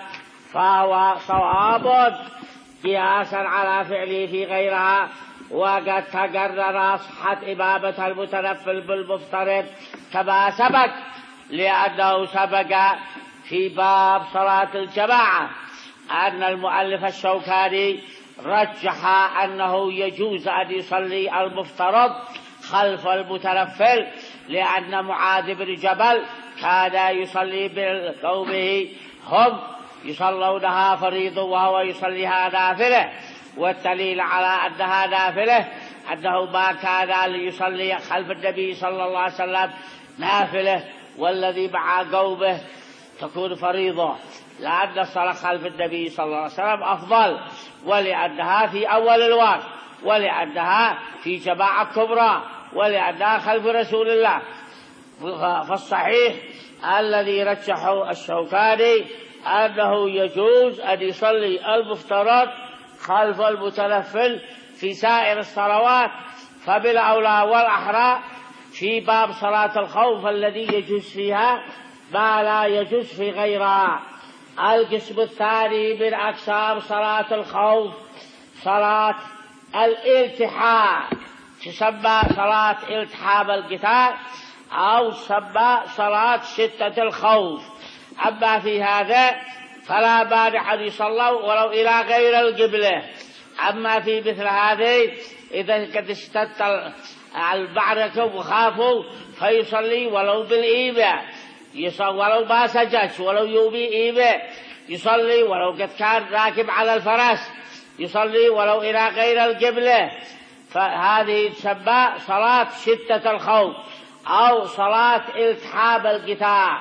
Speaker 1: فهو صواب قياسا على فعله في غيرها. وقد تقرر صحة إبابة المتنفل بالمفترض كما سبق، لأنه سبق في باب صلاة الجماعة أن المؤلف الشوكاني رجح أنه يجوز أن يصلي المفترض خلف المتنفل، لأن معاذ بن جبل كان يصلي بقومه هم يصلونها فريض وهو يصليها نافلة، والدليل على أنها نافلة أنه ما كان ليصلي خلف النبي صلى الله عليه وسلم نافلة والذي مع قومه تكون فريضة، لأن الصلاة خلف النبي صلى الله عليه وسلم أفضل، ولأنها في أول الوقت، ولأنها في جماعة كبرى، ولأنها خلف رسول الله. فالصحيح الذي رجحه الشوكاني أنه يجوز أن يصلي المفترض خلف المتنفل في سائر الصلوات، فبالأولى والأحرى في باب صلاة الخوف الذي يجوز فيها ما لا يجوز في غيرها. القسم الثاني من أقسام صلاة الخوف صلاة الالتحام، تسمى صلاة التحام القتال أو تسمى صلاة شدة الخوف. أما في هذا فلا مانع أن يصلوا ولو إلى غير القبلة. أما في مثل هذه إذا قد اشتد المعركة وخافوا فيصلي ولو بالإيمة، ولو ما سجد ولو يومي إيمة، يصلي ولو قد كان راكب على الفرس، يصلي ولو إلى غير القبلة. فهذه تسمى صلاة شدة الخوف أو صلاة التحام القتال.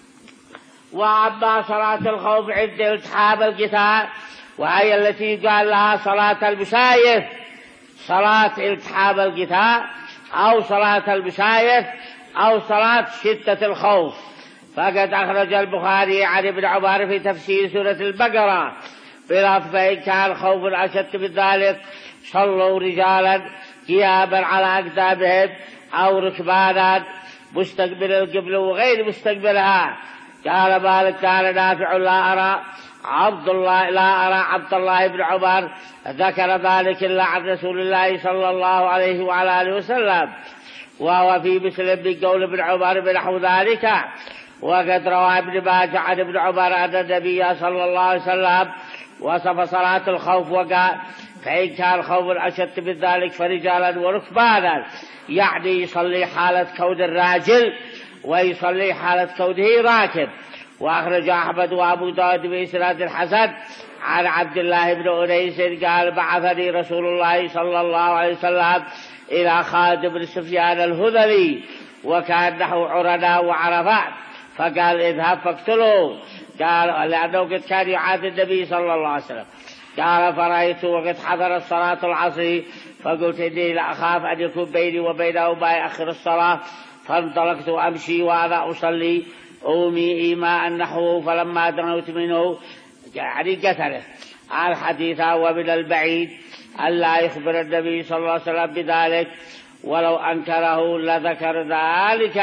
Speaker 1: وأما صلاة الخوف عند التحام القتال وهي التي قال لها صلاة المسايف، صلاة التحام القتال أو صلاة المسايف أو صلاة شدة الخوف. فقد أخرج البخاري عن ابن عمر في تفسير سورة البقرة بلفظ إن كان خوف أشد من ذلك صلوا رجالا قياما على أقدامهم أو ركبانا مستقبل القبل وغير مستقبلها. قال مالك قال نافع لا أرى عبد الله لا أرى عبد الله بن عمر ذكر ذلك إلا عن رسول الله صلى الله عليه وعلى آله وسلم، وهو في مسلم من قول ابن عمر بنحو ذلك. وقد روى ابن ماجه عن ابن عمر أن النبي صلى الله عليه وسلم وصف صلاة الخوف وقال فإن كان خوف أشد من ذلك فرجالا وركبانا، يعني يصلي حالة كون الراجل ويصلي حالة كونه راكب. وأخرج أحمد وأبو داود بإسناد الحسن عن عبد الله بن أنيس قال بعثني رسول الله صلى الله عليه وسلم إلى خالد بن سفيان الهذلي وكان نحو عرنا وعرفات، فقال اذهب فاقتله، قال لأنه قد كان يعادي النبي صلى الله عليه وسلم. قال فرأيت وقد حضرت صلاة العصر فقلت إني لا أخاف أن يكون بيني وبينه ما يأخر الصلاة، فانطلقت أمشي وأنا أصلي أومي إيماء نحوه، فلما دنوت منه يعني قتله. الحديث ومن البعيد ألا يخبر النبي صلى الله عليه وسلم بذلك، ولو أنكره لذكر ذلك.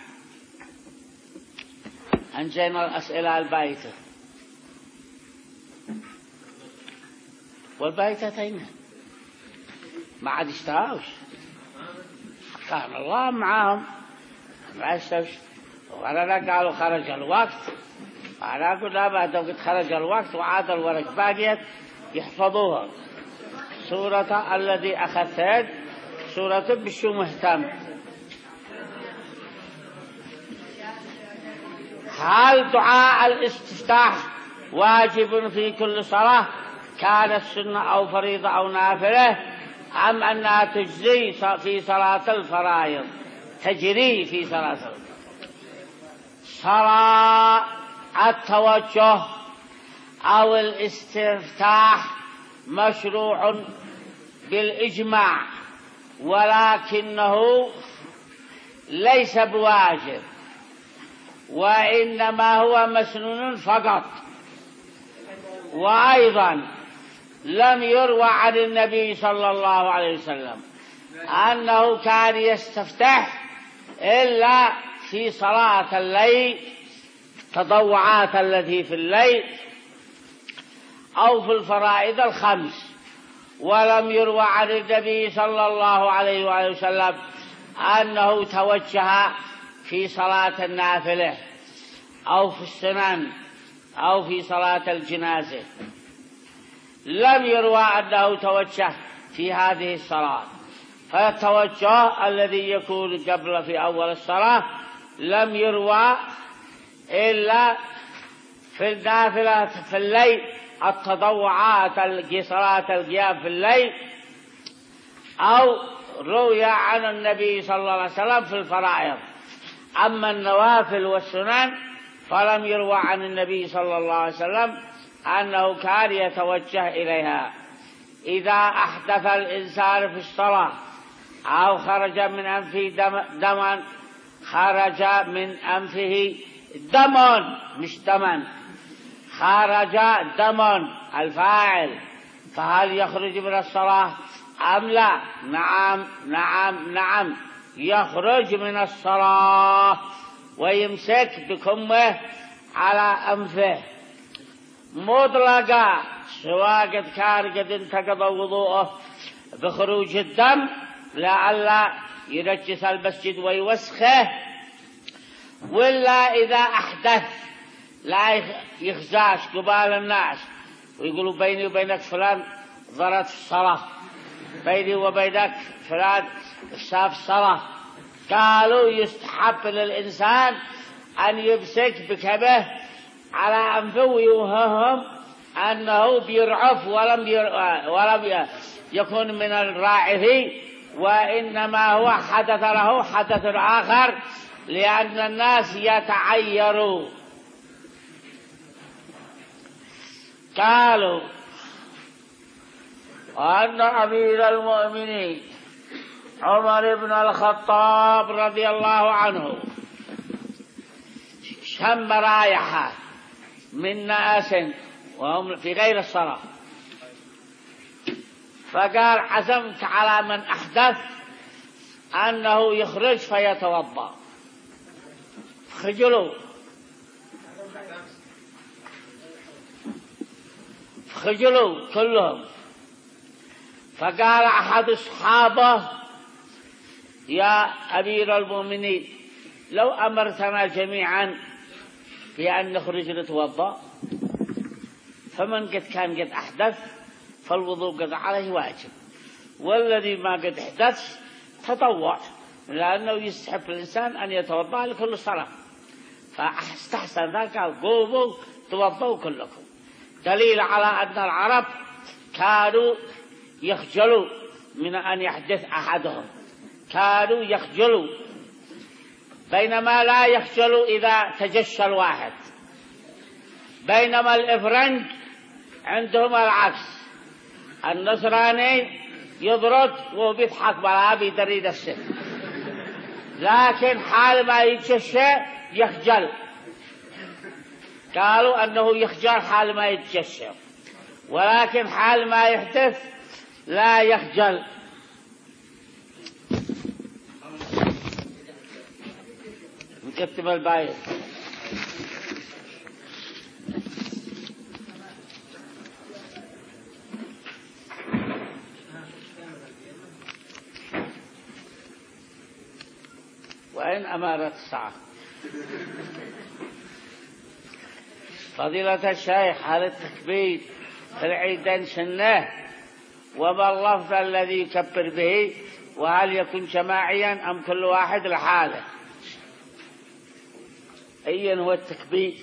Speaker 1: أنجينا الأسئلة البايتة والبايتتين ما عاد اشتراوش، كان الله معاهم ما يستوش. وأنا قالوا خرج الوقت، أنا قلنا بعد وقت خرج الوقت وعاد الورق باقيت يحفظوها. سورة الذي أخذت سورة بشو مهتم. هل دعاء الاستفتاح واجب في كل صلاة كانت سنة أو فريضة أو نافلة، أم أنها تجري في صلاة الفرائض؟ تجري في صلاة الفرائض. صلاة التوجه أو الاستفتاح مشروع بالإجماع، ولكنه ليس بواجب، وإنما هو مسنون فقط. وأيضا لم يروى عن النبي صلى الله عليه وسلم أنه كان يستفتح إلا في صلاة الليل، تطوعات التي في الليل أو في الفرائض الخمس. ولم يروى عن النبي صلى الله عليه وآله وسلم أنه توجه في صلاة النافلة أو في السنن أو في صلاة الجنازة، لم يروى أنه توجه في هذه الصلاة. فالتوجه الذي يكون قبل في أول الصلاة لم يروى إلا في النافلة في الليل، التطوعات صلاة القيام في الليل، أو روي عن النبي صلى الله عليه وسلم في الفرائض. أما النوافل والسنن فلم يروى عن النبي صلى الله عليه وسلم أنه كان يتوجه إليها. إذا أحدث الإنسان في الصلاة أو خرج من أنفه دم دما خرج من أنفه دم مش دما خرج دم الفاعل، فهل يخرج من الصلاة أم لا؟ نعم نعم نعم يخرج من الصلاة ويمسك بكمه على أنفه مطلقا، سواء قد كان قد انتقض وضوءه بخروج الدم لئلا ينجس المسجد ويوسخه، ولا إذا أحدث لا يخزاش قبال الناس ويقولوا بيني وبينك فلان ضرت الصلاة، بيني وبينك فلان شاف الصلاة. قالوا يستحب للإنسان أن يمسك بكبه على أنفه ويوههم أنه بيرعف ولم, ولم يكون من الراعف، وإنما هو حدث له حدث آخر لأن الناس يتعيروا. قالوا أن أمير المؤمنين عمر بن الخطاب رضي الله عنه شم رائحة من ناس وهم في غير الصلاة، فقال عزمت على من أحدث أنه يخرج فيتوضأ. خجلوا خجلوا كلهم. فقال أحد أصحابه يا أمير المؤمنين لو أمرتنا جميعا بأن نخرج نتوضأ، فمن قد كان قد أحدث فالوضوء قد عليه واجب، والذي ما قد أحدث تطوع، لأنه يستحب الإنسان أن يتوضأ لكل صلاة. فاستحسن ذلك قال قوموا توضأوا كلكم. دليل على أن العرب كانوا يخجلوا من أن يحدث أحدهم، كانوا يخجلوا، بينما لا يخجلوا إذا تجشى الواحد. بينما الإفرنج عندهم العكس، النصراني يضرب وبيضحك بلا بيدري نفسه، لكن حال ما يتجشى يخجل. قالوا أنه يخجل حال ما يتجشى، ولكن حال ما يحدث لا يخجل. نكتب البايت. وإن أمارت الساعة. فضيلة الشيخ، هل التكبير في العيدين سنة؟ وما اللفظ الذي يكبر به؟ وهل يكون جماعيا أم كل واحد لحاله؟ أين هو التكبير؟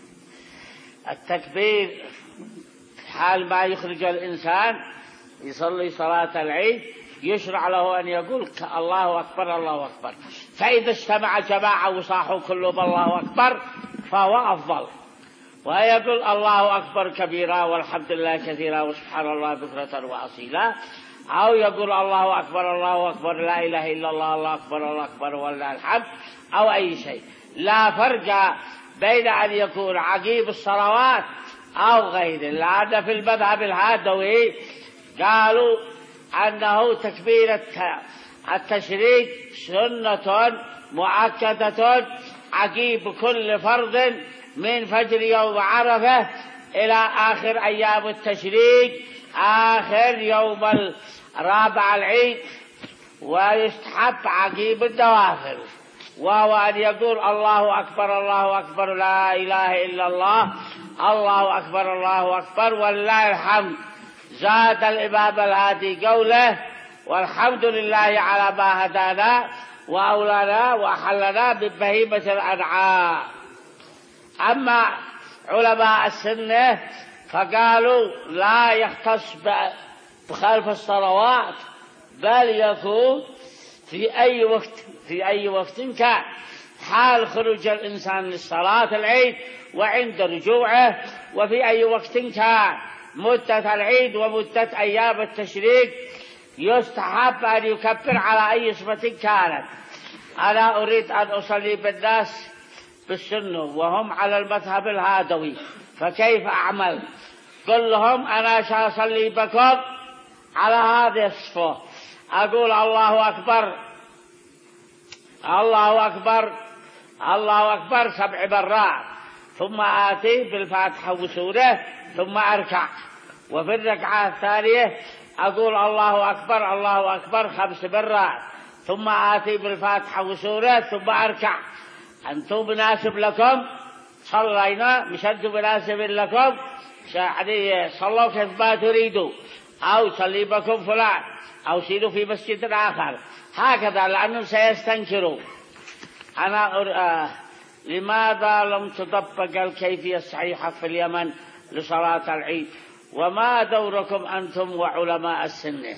Speaker 1: التكبير حال ما يخرج الإنسان يصلي صلاة العيد يشرع له أن يقول الله أكبر الله أكبر، فإذا اجتمع جماعة وصاحوا كله بالله أكبر فهو أفضل، ويقول الله أكبر كبيرا والحمد لله كثيرا وسبحان الله بكرة وأصيلا، أو يقول الله أكبر الله أكبر لا إله إلا الله الله أكبر الله أكبر ولله الحمد، أو أي شيء. لا فرق بين أن يكون عقيب الصلوات أو غيره، لأن في المذهب الهادوي قالوا أنه تكبير التشريك سنة مؤكدة عقيب كل فرض من فجر يوم عرفة إلى آخر أيام التشريق، آخر يوم الرابع العيد. ويستحب عقيب الدوافل، وهو أن يقول الله أكبر الله أكبر لا إله إلا الله، الله أكبر الله أكبر ولله الحمد. زاد الإمام الهادي قوله: والحمد لله على ما هدانا وأولانا وأحلنا من بهيمة الأنعام. أما علماء السنة فقالوا لا يختص بخلف الصلوات، بل يكون في أي وقت في أي وقت كان، حال خروج الإنسان للصلاة العيد وعند رجوعه، وفي أي وقت كان مدة العيد ومدة أيام التشريق. يستحب أن يكبر على أي صفة كانت. أنا أريد أن أصلي بالناس بالسنة وهم على المذهب الهادوي، فكيف أعمل؟ قل لهم أنا سأصلي بكم على هذه الصفة، أقول الله أكبر الله أكبر الله أكبر سبع مرات، ثم آتي بالفاتحة وسورة ثم أركع. وفي الركعة الثانية أقول الله أكبر الله أكبر خمس مرات، ثم آتي بالفاتحة وسورة ثم أركع. أنتم مناسب لكم صلينا، مش أنتم مناسب لكم يعني صلوا كيف ما تريدوا، أو صلي بكم فلان، أو سيروا في مسجد آخر، هكذا، لأنهم سيستنكروا. أنا آه لماذا لم تطبق الكيفية الصحيحة في اليمن لصلاة العيد؟ وما دوركم أنتم وعلماء السنة؟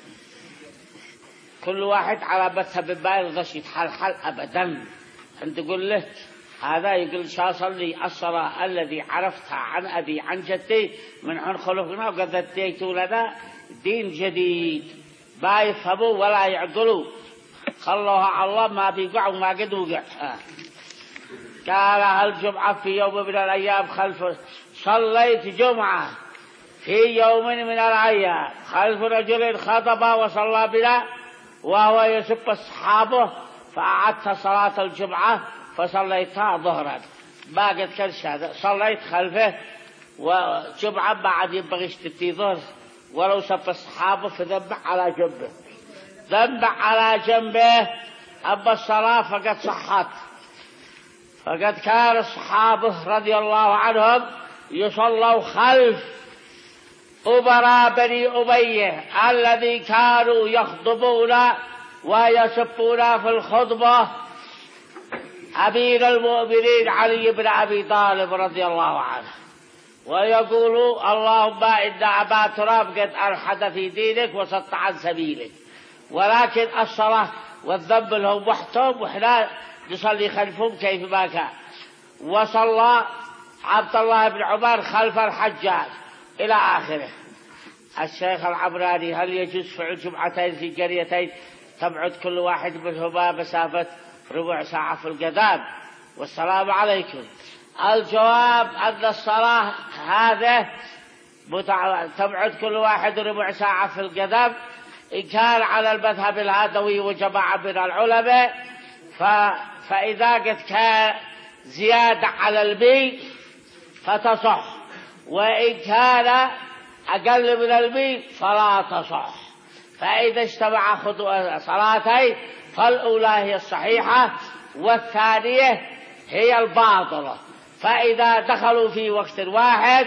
Speaker 1: كل واحد على مذهب ما يرضى يتحلحل أبدا. أنت تقول له هذا يقول سأصلي الصلاة الذي عرفتها عن أبي عن جدي من عن خلقنا وقد اديتوا لنا دين جديد، ما يفهموا ولا يعقلوا، خلوها على الله ما بيقع وما قد وقع. قال هالجمعة في يوم من الأيام خلف صليت جمعة في يوم من الأيام خلف رجل خطب وصلى بنا وهو يسب أصحابه، فأعدت صلاة الجمعة فصليتها ظهرا. باقت كرشة صليت خلفه وجمعة بعد يبغي يشتتي ظهر، ولو سب أصحابه فذبح على جنبه ذبح على جنبه. أما الصلاة فقد صحت، فقد كان الصحابة رضي الله عنهم يصلوا خلف أمراء بني أمية الذي كانوا يخطبون ويسبون في الخطبة أمير المؤمنين علي بن أبي طالب رضي الله عنه، ويقولوا اللهم إن أبا تراب قد ألحد في دينك وصد عن سبيلك، ولكن الصلاة والذنب لهم وحدهم وإحنا نصلي خلفهم كيف ما كان. وصلى عبد الله بن عمر خلف الحجاج إلى آخره. الشيخ العمراني: هل يجوز فعل جمعتين في قريتين تبعد كل واحد منهما مسافة ربع ساعة في القدام؟ والسلام عليكم. الجواب أن الصلاة هذه تبعد كل واحد ربع ساعة في القدام إن كان على المذهب الهادوي وجماعة من العلماء، ف... فإذا قد كان زيادة على الميل فتصح، وإن كان أقل من الميل فلا تصح. فإذا اجتمع صلاتين فالأولى هي الصحيحة والثانية هي الباطلة، فإذا دخلوا في وقت واحد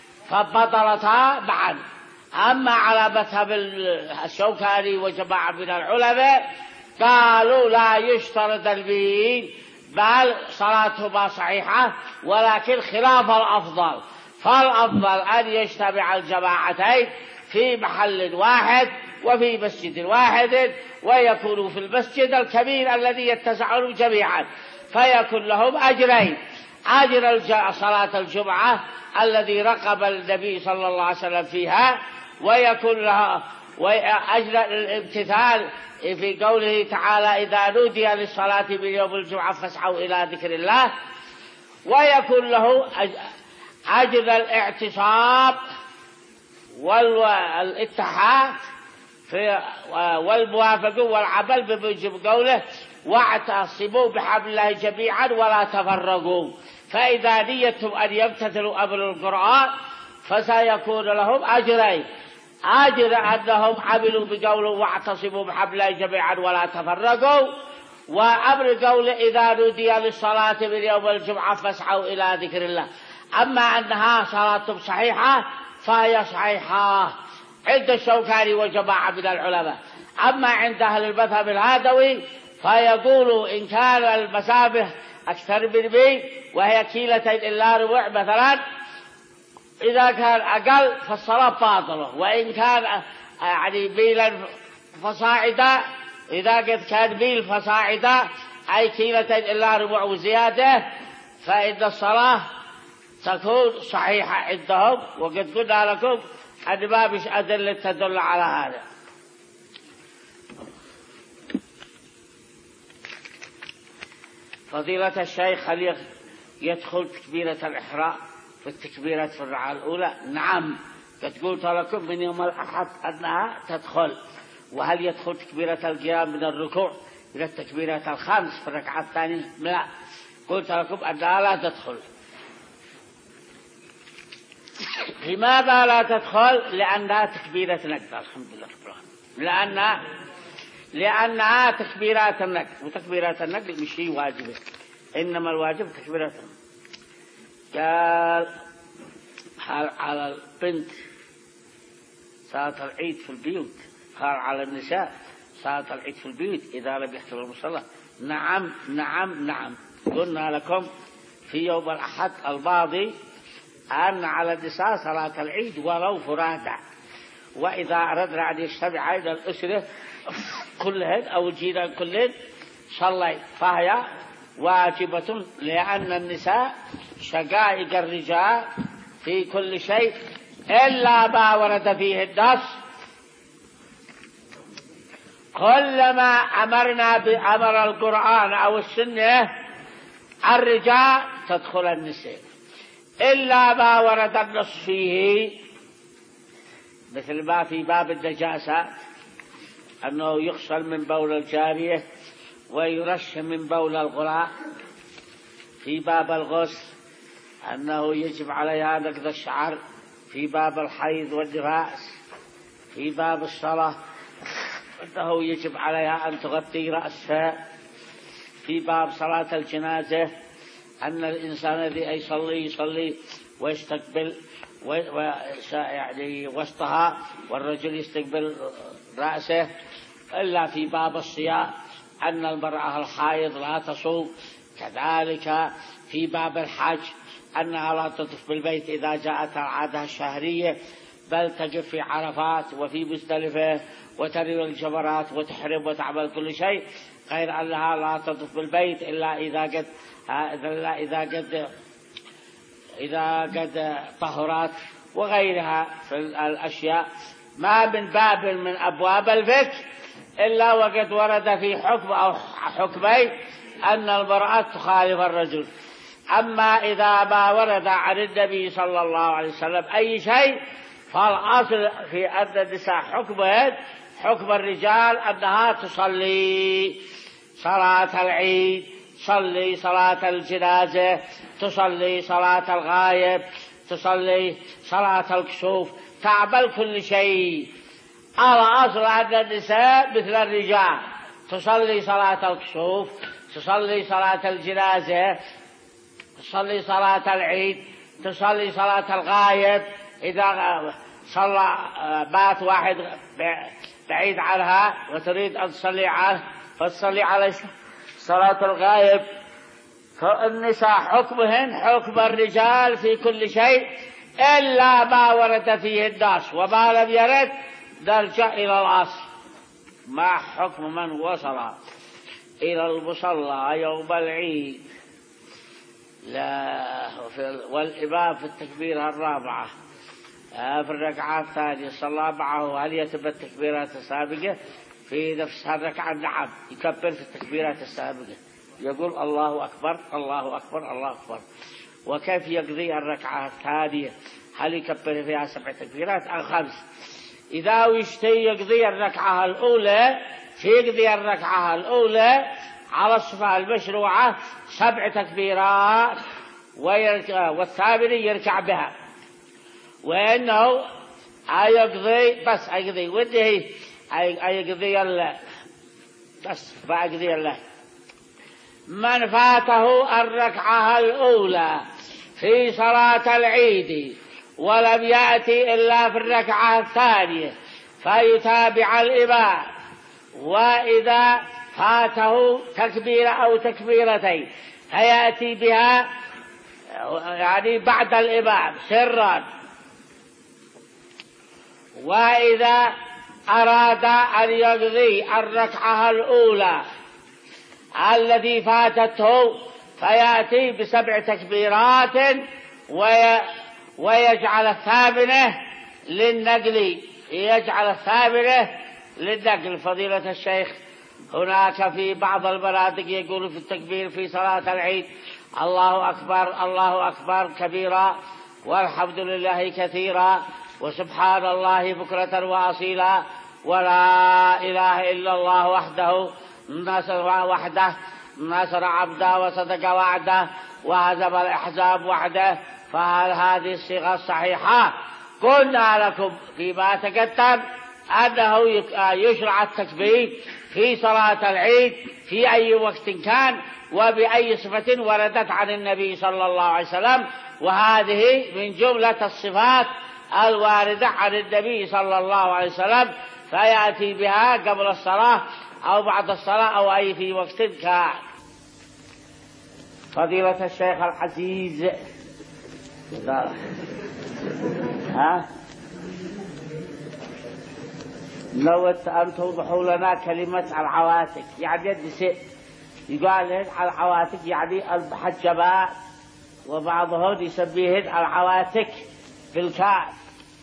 Speaker 1: فبطلتا معا. أما على مذهب الشوكاني وجماعة من العلماء قالوا لا يشترط الميل، بل صلاتهما صحيحة ولكن خلاف الأفضل، فالأفضل أن يجتمع الجماعتين في محل واحد وفي مسجد واحد، ويكونوا في المسجد الكبير الذي يتسعون جميعا، فيكون لهم أجرين: أجر صلاة الجمعة الذي رقب النبي صلى الله عليه وسلم فيها، ويكون لها وأجر الامتثال في قوله تعالى إذا نودي للصلاة من يوم الجمعة فاسعوا إلى ذكر الله، ويكون له أجر الاعتصام والاتحاد والموافقة والعمل بموجب قوله واعتصموا بحبل الله جميعا ولا تفرقوا. فإذا نيتهم أن يمتثلوا أمر القرآن فسيكون لهم أجرين: أجر أنهم عملوا بقوله واعتصموا بحبل الله جميعا ولا تفرقوا، وأمر قوله إذا نودي للصلاة من يوم الجمعة فاسعوا إلى ذكر الله. أما أنها صلاة صحيحة فهي صحيحة عند الشوكاني وجماعة من العلماء. أما عند أهل المذهب الهادوي فيقولوا إن كان المسافة أكثر من ميل وهي كيلتين إلا ربع مثلا، إذا كان أقل فالصلاة باطلة، وإن كان يعني ميلا فصاعدا، إذا قد كان ميل فصاعدا أي كيلتين إلا ربع وزيادة فإن الصلاة تكون صحيحة عندهم. وقد قلنا لكم أن ما بش أدلة تدل على هذا. فضيلة الشيخ هل يدخل تكبيرة الإحرام في التكبيرات في الركعة الأولى؟ نعم، قد قلت لكم من يوم الأحد أنها تدخل. وهل يدخل تكبيرة القيام من الركوع إلى التكبيرات الخمس في الركعة الثانية؟ لا، قلت لكم أنها لا تدخل. لماذا لا تدخل؟ لأنها تكبيرة نقل. الحمد لله رب العالمين. لأنها لأنها تكبيرات النقل، وتكبيرات النقل مش شيء واجبة، إنما الواجب تكبيرات النقل. قال على البنت صلاة العيد في البيوت، قال على النساء صلاة العيد في البيوت إذا لم يحضروا المصلى. نعم نعم نعم، قلنا لكم في يوم الأحد الماضي أن على النساء صلاة العيد ولو فرادى، وإذا أردنا أن يجتمع أيضا الأسرة كلهن أو الجيران كلهن صلي، فهي واجبة، لأن النساء شقائق الرجال في كل شيء إلا ما ورد فيه النص. كلما أمرنا بأمر القرآن أو السنة الرجال تدخل النساء، إلا ما ورد النص فيه، مثل ما في باب النجاسة أنه يغسل من بول الجارية ويرش من بول الغلام، في باب الغسل أنه يجب عليها نقض الشعر، في باب الحيض والنفاس، في باب الصلاة أنه يجب عليها أن تغطي رأسها، في باب صلاة الجنازة أن الإنسان الذي يصلي يصلي ويستقبل يعني وسطها والرجل يستقبل رأسه، إلا في باب الصيام أن المرأة الحائض لا تصوم، كذلك في باب الحج أنها لا تطوف بالبيت إذا جاءت العادة الشهرية، بل تقف في عرفات وفي مزدلفة وترمي الجمرات وتحرم وتعمل كل شيء، غير أنها لا تطوف بالبيت إلا إذا قد إذا قد إذا قد طهرت وغيرها في الأشياء. ما من باب من أبواب الفقه إلا وقد ورد في حكم أو حكمين أن المرأة تخالف الرجل. أما إذا ما ورد عن النبي صلى الله عليه وسلم أي شيء فالأصل في أن النساء حكمهن حكم الرجال، أنها تصلي صلاة العيد، تصلي صلاة الجنازة، تصلي صلاة الغائب، تصلي صلاة الكسوف، تعمل كل شيء. الأصل أن النساء مثل الرجال، تصلي صلاة الكسوف، تصلي صلاة الجنازة، تصلي صلاة العيد، تصلي صلاة الغائب، إذا صلى بات واحد بعيد عنها وتريد أن تصلي عنه فتصلي على صلاة الغائب. فالنساء حكمهن حكم الرجال في كل شيء إلا ما ورد فيه النص، وما لم يرد نرجع إلى الأصل. ما حكم من وصل إلى المصلى يوم العيد لا والإمام في التكبيرة الرابعة في الركعة الثانية صلى معه، هل يتم التكبيرات السابقة في نفس الركعة؟ نعم، يكبر في التكبيرات السابقة، يقول الله أكبر الله أكبر الله أكبر. وكيف يقضي الركعة الثانية؟ هل يكبر فيها سبع تكبيرات أو خمس؟ إذا ويشتي يقضي الركعة الأولى في يقضي الركعة الأولى على الصفة المشروعة سبع تكبيرات، والثامن يركع بها. وإنه أيقضي بس أيقضي وده أيقضي الله بس فأقضي الله. من فاته الركعة الأولى في صلاة العيد ولم يأتي إلا في الركعة الثانية فيتابع الإمام، وإذا فاته تكبيرة أو تكبيرتين فيأتي بها يعني بعد الإمام سرا. وإذا أراد أن يقضي الركعة الأولى الذي فاتته فيأتي بسبع تكبيرات ويجعل الثامنة للنقل يجعل الثامنة للنقل. فضيلة الشيخ هناك في بعض المناطق يقول في التكبير في صلاة العيد الله أكبر الله أكبر كبيرا والحمد لله كثيرا وسبحان الله بكرة وأصيلا ولا إله إلا الله وحده نصر وحده نصر عبده وصدق وعده وهزم الأحزاب وحده. فهل هذه الصيغة الصحيحة؟ قلنا لكم فيما تقدم أنه يشرع التكبير في صلاة العيد في أي وقت كان وبأي صفة وردت عن النبي صلى الله عليه وسلم، وهذه من جملة الصفات الواردة عن النبي صلى الله عليه وسلم، فيأتي بها قبل الصلاة أو بعد الصلاة أو أي في وقت كان. فضيلة الشيخ العزيز ها لو أن توضحوا لنا كلمة العواتق يعني يد يقال العواتق يعني المحجبات، وبعضهم يسميهن العواتق بالكاف.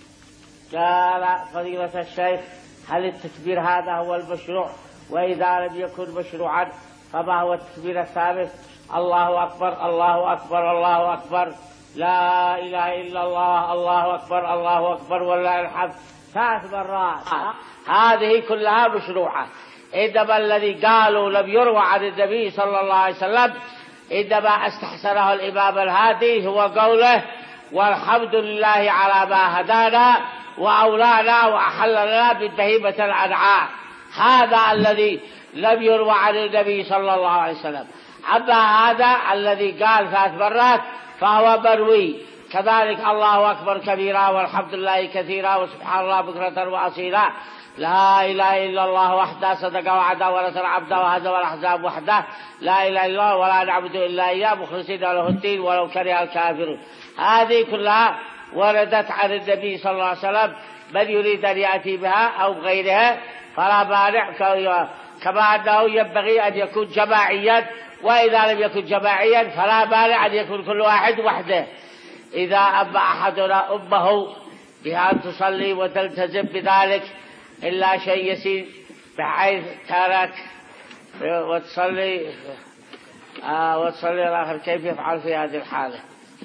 Speaker 1: قال فضيلة الشيخ هل التكبير هذا هو المشروع؟ وإذا لم يكن مشروعا فما هو التكبير الثالث؟ الله أكبر الله أكبر الله أكبر لا إله إلا الله الله أكبر الله أكبر ولله الحمد ثلاث مرات. هذه كلها مشروعة. إنما الذي قالوا لم يروى عن النبي صلى الله عليه وسلم إنما استحسنه الإمام الهادي هو قوله والحمد لله على ما هدانا وأولانا وأحل لنا ببهيمة الأنعام. هذا الذي لم يروى عن النبي صلى الله عليه وسلم. أما هذا الذي قال ثلاث مرات فهو مروي. كذلك الله أكبر كبيرا والحمد لله كثيرا وسبحان الله بكرة وأصيلا لا إله إلا الله وحده صدق وعده ونصر عبده وهزم الأحزاب وحده لا إله إلا الله ولا نعبد إلا إياه مخلصين له الدين ولو كره الكافرون. هذه كلها وردت عن النبي صلى الله عليه وسلم. من يريد أن يأتي بها أو بغيرها فلا مانع، كما أنه ينبغي أن يكون جماعيا، وإذا لم يكن جماعيا فلا مانع أن يكون كل واحد وحده. إذا أما أحدنا أمه بأن تصلي وتلتزم بذلك إلا شيء يسير بحيث ترك وتصلي آه وتصلي الآخر كيف يفعل في هذه الحالة؟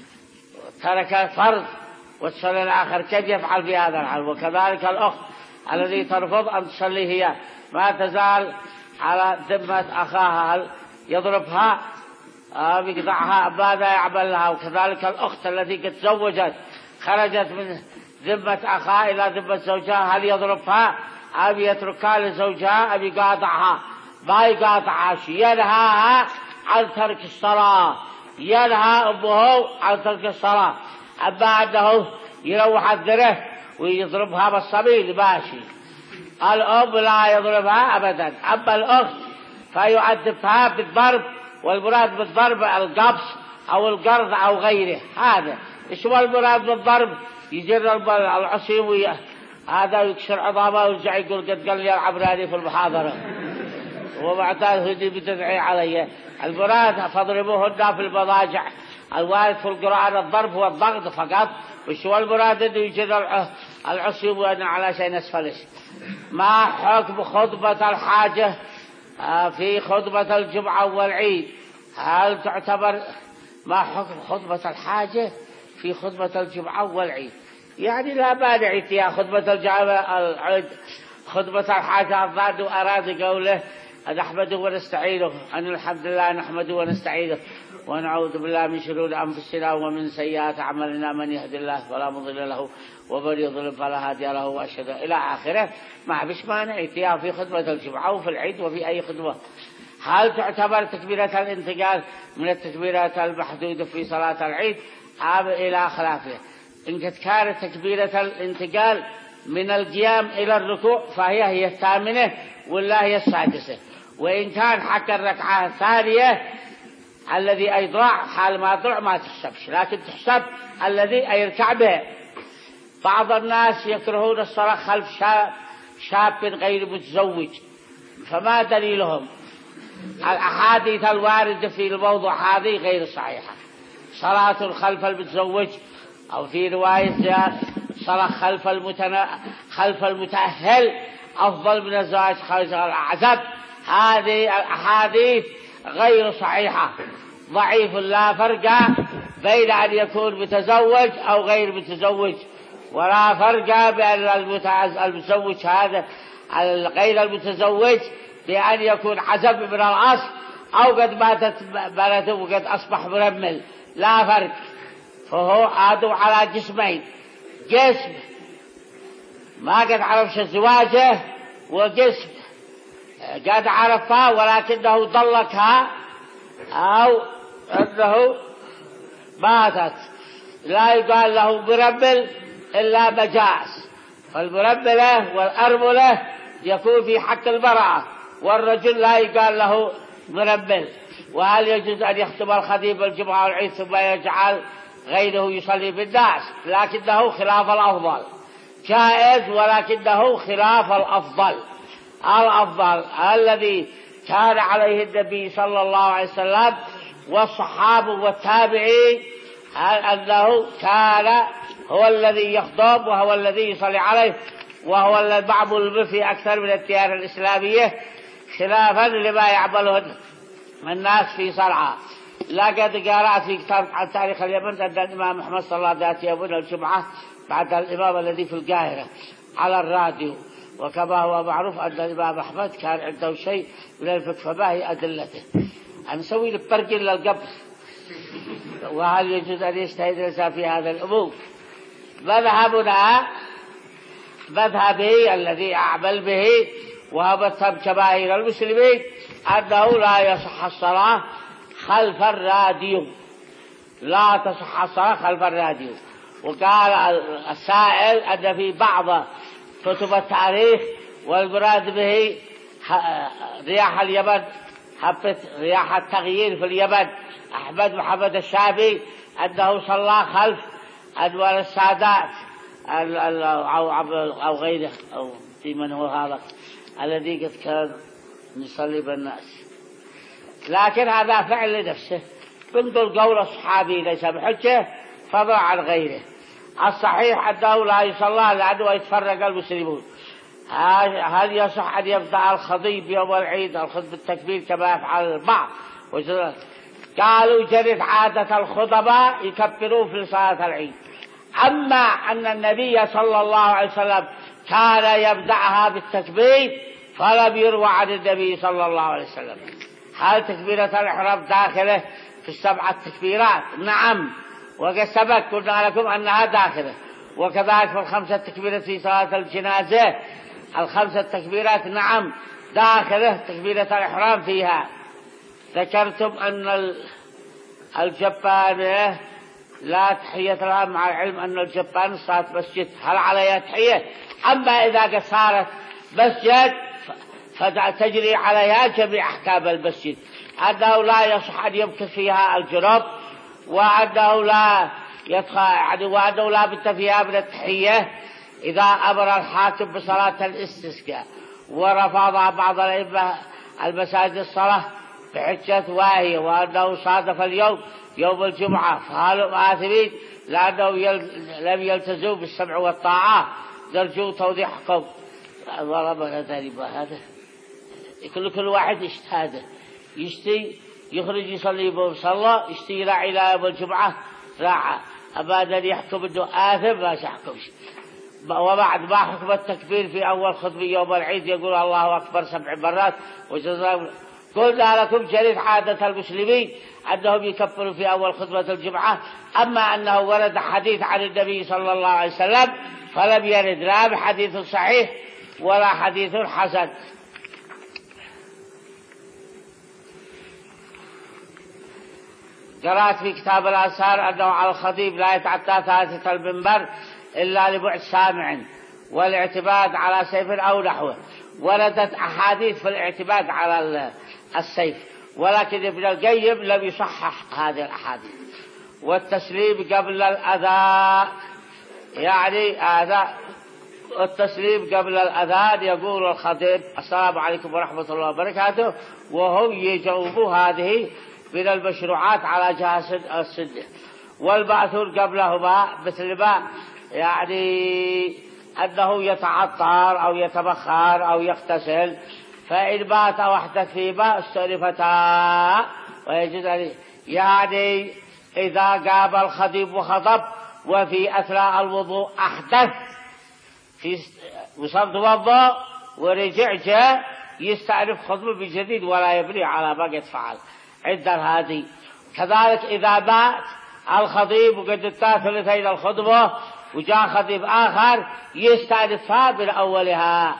Speaker 1: ترك فرض وتصلي الآخر كيف يفعل في هذا الحال؟ وكذلك الأخت الذي ترفض أن تصلي هي ما تزال على ذمة أخاها، هل يضربها آه يقطعها ماذا يعمل لها؟ وكذلك الأخت التي قد تزوجت خرجت من ذمة أخاها إلى ذمة زوجها هل يضربها أم يتركها لزوجها أم يقاطعها؟ ما يقاطعها، ينهاها عن ترك الصلاة، ينهى أمه عن ترك الصلاة. أما أنه يروح الذره ويضربها بالصبيل ماشي، الأم لا يضربها أبدا. أما الأخت فيؤدبها بالضرب، والمراد بالضرب القبص أو القرض أو غيره. هذا إيش هو المراد بالضرب؟ يجر العصي هذا يكسر عظامه ويرجع يقول قد قال لي العبراني في المحاضرة وبعدها هدي بتدعي علي. المراد فاضربوهن في المضاجع. الوارد في القرآن الضرب هو الضغط فقط، وش هو المراد انه يجر العصي وأن على شيء أسفلش. ما حكم خطبة الحاجة في خطبة الجمعة والعيد؟ هل تعتبر ما حكم خطبة الحاجة في خطبة الجمعة والعيد؟ يعني لا مانع فيها خطبة الجمعة العيد. خطبة الحاجة الضاد أراد قوله نحمده ونستعينه أن الحمد لله نحمده ونستعينه ونعوذ بالله من شرور أنفسنا ومن سيئات أعمالنا من يهد الله فلا مضل له ومن يضلل فلا هادي له وأشهد إلى آخره. ما فيش مانع اتياه في خطبة الجمعة وفي العيد وفي أي خطبة. هل تعتبر تكبيرة الانتقال من التكبيرات المحدودة في صلاة العيد أم إلى خلافه؟ إن كانت تكبيرة الانتقال من القيام إلى الركوع فهي هي الثامنة ولا هي السادسة، وإن كان حتى الركعة الثانية الذي أي ضاع حال ما ضاع ما تحسبش، لكن تحسب الذي أي يركع به. بعض الناس يكرهون الصلاة خلف شاب, شاب غير متزوج، فما دليلهم؟ الأحاديث الواردة في الموضوع هذه غير صحيحة. صلاة خلف المتزوج أو في رواية صلاة خلف المتنا... خلف المتأهل أفضل من الزواج خلف الأعزب، هذه الأحاديث غير صحيحة، ضعيف، لا فرق بين أن يكون متزوج أو غير متزوج، ولا فرق بين المتزوج هذا غير المتزوج بأن يكون عزب من الأصل أو قد ماتت بنته وقد أصبح مرمل، لا فرق. فهو عادوا على جسمين، جسم ما قد عرفش زواجه وجسم قد عرفها ولكنه ضلكها أو أنه ماتت، لا يقال له مرمل إلا مجاز. فالمرملة والأرملة يكون في حق المرأة، والرجل لا يقال له مرمل. وهل يجوز أن يخطب الخطيب الجمعة والعيد ثم يجعل غيره يصلي بالناس؟ لكنه خلاف الأفضل، جائز ولكنه خلاف الأفضل. الأفضل الذي كان عليه النبي صلى الله عليه وسلم والصحابة والتابعين أنه كان هو الذي يخطب وهو الذي يصلي عليه، وهو المعمول في أكثر من الديار الإسلامية، خلافا لما يعمله الناس في صنعاء. لقد قرأت في كتاب عن تاريخ اليمن أن الإمام محمد صلى الله عليه وسلم يوم الجمعة بعد الإمام الذي في القاهرة على الراديو، وكما هو معروف أن الإمام أحمد كان عنده شيء من الفقه، فما هي أدلته؟ نسوي للبرق للقبر، وهل يجوز أن يجتهد الإنسان في هذا الأمور؟ مذهبنا مذهبي الذي أعمل به وهو مذهب جماهير المسلمين أنه لا يصح الصلاة خلف الراديو، لا تصح الصلاة خلف الراديو. وقال السائل أن في بعض كتب التاريخ والمراد به رياح اليمن، حبت رياح التغيير في اليمن، أحمد محمد الشافعي أنه صلى خلف أنوار السادات أو غيره أو في من هو هذا الذي قد كان يصلي بالناس. لكن هذا فعل لنفسه، بنقول قول الصحابي ليس بحجة فضع عن غيره. الصحيح أنه لا يصلى لأنه يتفرق المسلمون. هل يصح أن يبدأ الخطيب يوم العيد الخطبة التكبير كما يفعل البعض؟ قالوا جرت عادة الخطباء يكبرون في صلاة العيد، أما أن النبي صلى الله عليه وسلم كان يبدأها بالتكبير فلم يروى عن النبي صلى الله عليه وسلم. هل تكبيرة الإحرام داخلة في السبعة التكبيرات؟ نعم، وقد سبق قلنا لكم أنها داخلة. وكذلك في الخمسة تكبيرات في صلاة الجنازة، الخمسة تكبيرات نعم داخلة تكبيرة الإحرام فيها. ذكرتم أن الجبانة لا تحية لها، مع العلم أن الجبانة صارت مسجد، هل عليها تحية؟ أما إذا قد صارت مسجد فتجري عليها جميع أحكام المسجد، أنه لا يصح أن يمكث فيها الجنوب، وأنه لا يدخل يعني وأنه لا بد فيها من التحية إذا أمر الحاكم بصلاة الاستسقاء ورفض بعض الأئمة المساجد الصلاة بحجة واهية وأنه صادف اليوم يوم الجمعة، فهلهم آثمين لأنه يل... لم يلتزموا بالسمع والطاعة. نرجو توضيحكم. ضربنا ذلك هذا كل كل واحد اجتهاده، يشتي يخرج يصلي بمصلى، يشتي يراعي إلى يوم الجمعة راعى، أما أن يحكم أنه آثم ما يحكمش. وبعد ما حكم التكبير في أول خطبة يوم العيد يقول الله أكبر سبع مرات وجزاهم. قلنا لكم جريت عادة المسلمين أنهم يكبروا في أول خطبة الجمعة، أما أنه ورد حديث عن النبي صلى الله عليه وسلم فلم يرد لا بحديث صحيح ولا حديث حسن. قرأت في كتاب الآثار أنه على الخطيب لا يتعدى ثالثة المنبر إلا لبعد سامع والاعتماد على سيف أو نحوه. وردت أحاديث في الاعتماد على السيف، ولكن ابن القيم لم يصحح هذه الأحاديث. والتسليم قبل الأذان، يعني هذا التسليم قبل الأذان يقول الخطيب السلام عليكم ورحمة الله وبركاته، وهم يجاوبوا هذه من المشروعات على جهة السنة. والمأثور قبلهما مثل ما يعني أنه يتعطر أو يتبخر أو يغتسل، فإن مات أو أحدث فيما استأنفتا ويجوز، يعني إذا قام الخطيب وخطب وفي أثناء الوضوء أحدث في وصل توضأ ورجع جاء يستأنف خطبه بجديد ولا يبني على ما قد فعل عند هذه. كذلك إذا مات الخطيب وقد انتهى ثلثين الخطبة وجاء خطيب آخر يستأنفها من أولها.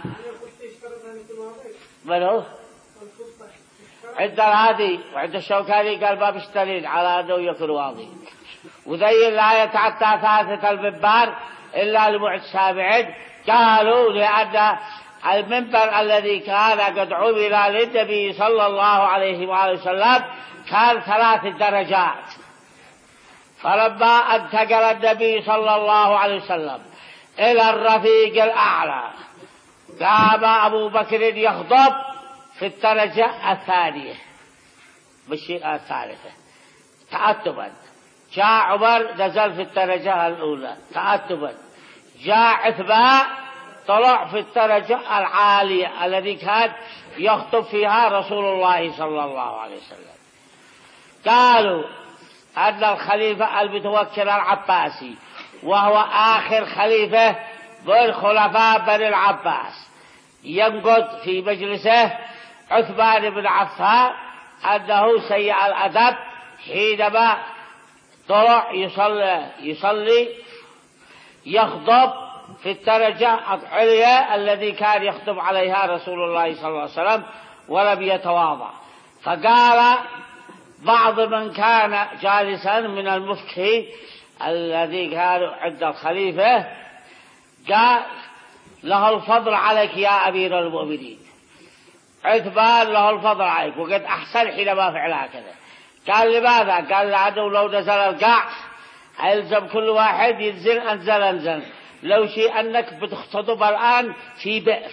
Speaker 1: منو؟ عند هذه وعند الشوكاني قال ما بيشترين على أنه يكون واضح. وذي لا يتعدى ثالثة المنبر إلا لبعد سامع، قالوا لأن المنبر الذي كان قد عمل للنبي صلى الله عليه وآله وسلم كان ثلاث درجات، فلما انتقل النبي صلى الله عليه وسلم إلى الرفيق الأعلى قام أبو بكر يخطب في الدرجة الثانية مش الثالثة تأتبا، جاء عمر نزل في الدرجة الأولى تأتبا، جاء عثمان طلع في الدرجة العالية الذي كان يخطب فيها رسول الله صلى الله عليه وسلم. قالوا أن الخليفة المتوكل العباسي وهو آخر خليفة من خلفاء بني العباس ينقض في مجلسه عثمان بن عفان أنه سيء الأدب حينما طلع يصلي, يصلي يخطب في الدرجة العليا الذي كان يخطب عليها رسول الله صلى الله عليه وسلم ولم يتواضع. فقال بعض من كان جالسا من المفكي الذي كان عند الخليفة قال له الفضل عليك يا أمير المؤمنين، عثمان له الفضل عليك وقد أحسن حينما فعل هكذا. قال لماذا؟ قال لأنه لو نزل القاع يلزم كل واحد ينزل أنزل أنزل، لو شيء أنك بتختطب الآن في بئر،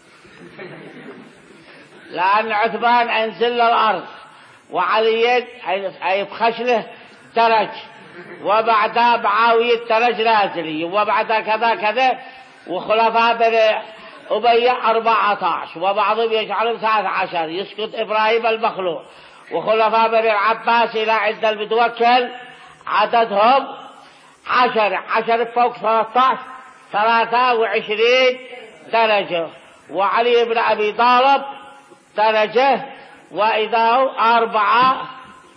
Speaker 1: لأن عثمان أنزل الأرض وعلي يبخش له درج وبعدها معاوية درج نازلي وبعدها كذا كذا، وخلفاء بني أمية أربعة عشر وبعضهم يجعلهم ثلاثة عشر يسقط إبراهيم المخلوع، وخلفاء بني العباس إلى عند المتوكل عددهم عشر عشر فوق ثلاثة عشر ثلاثة وعشرين درجة، وعلي بن أبي طالب درجة وإذا هو أربعة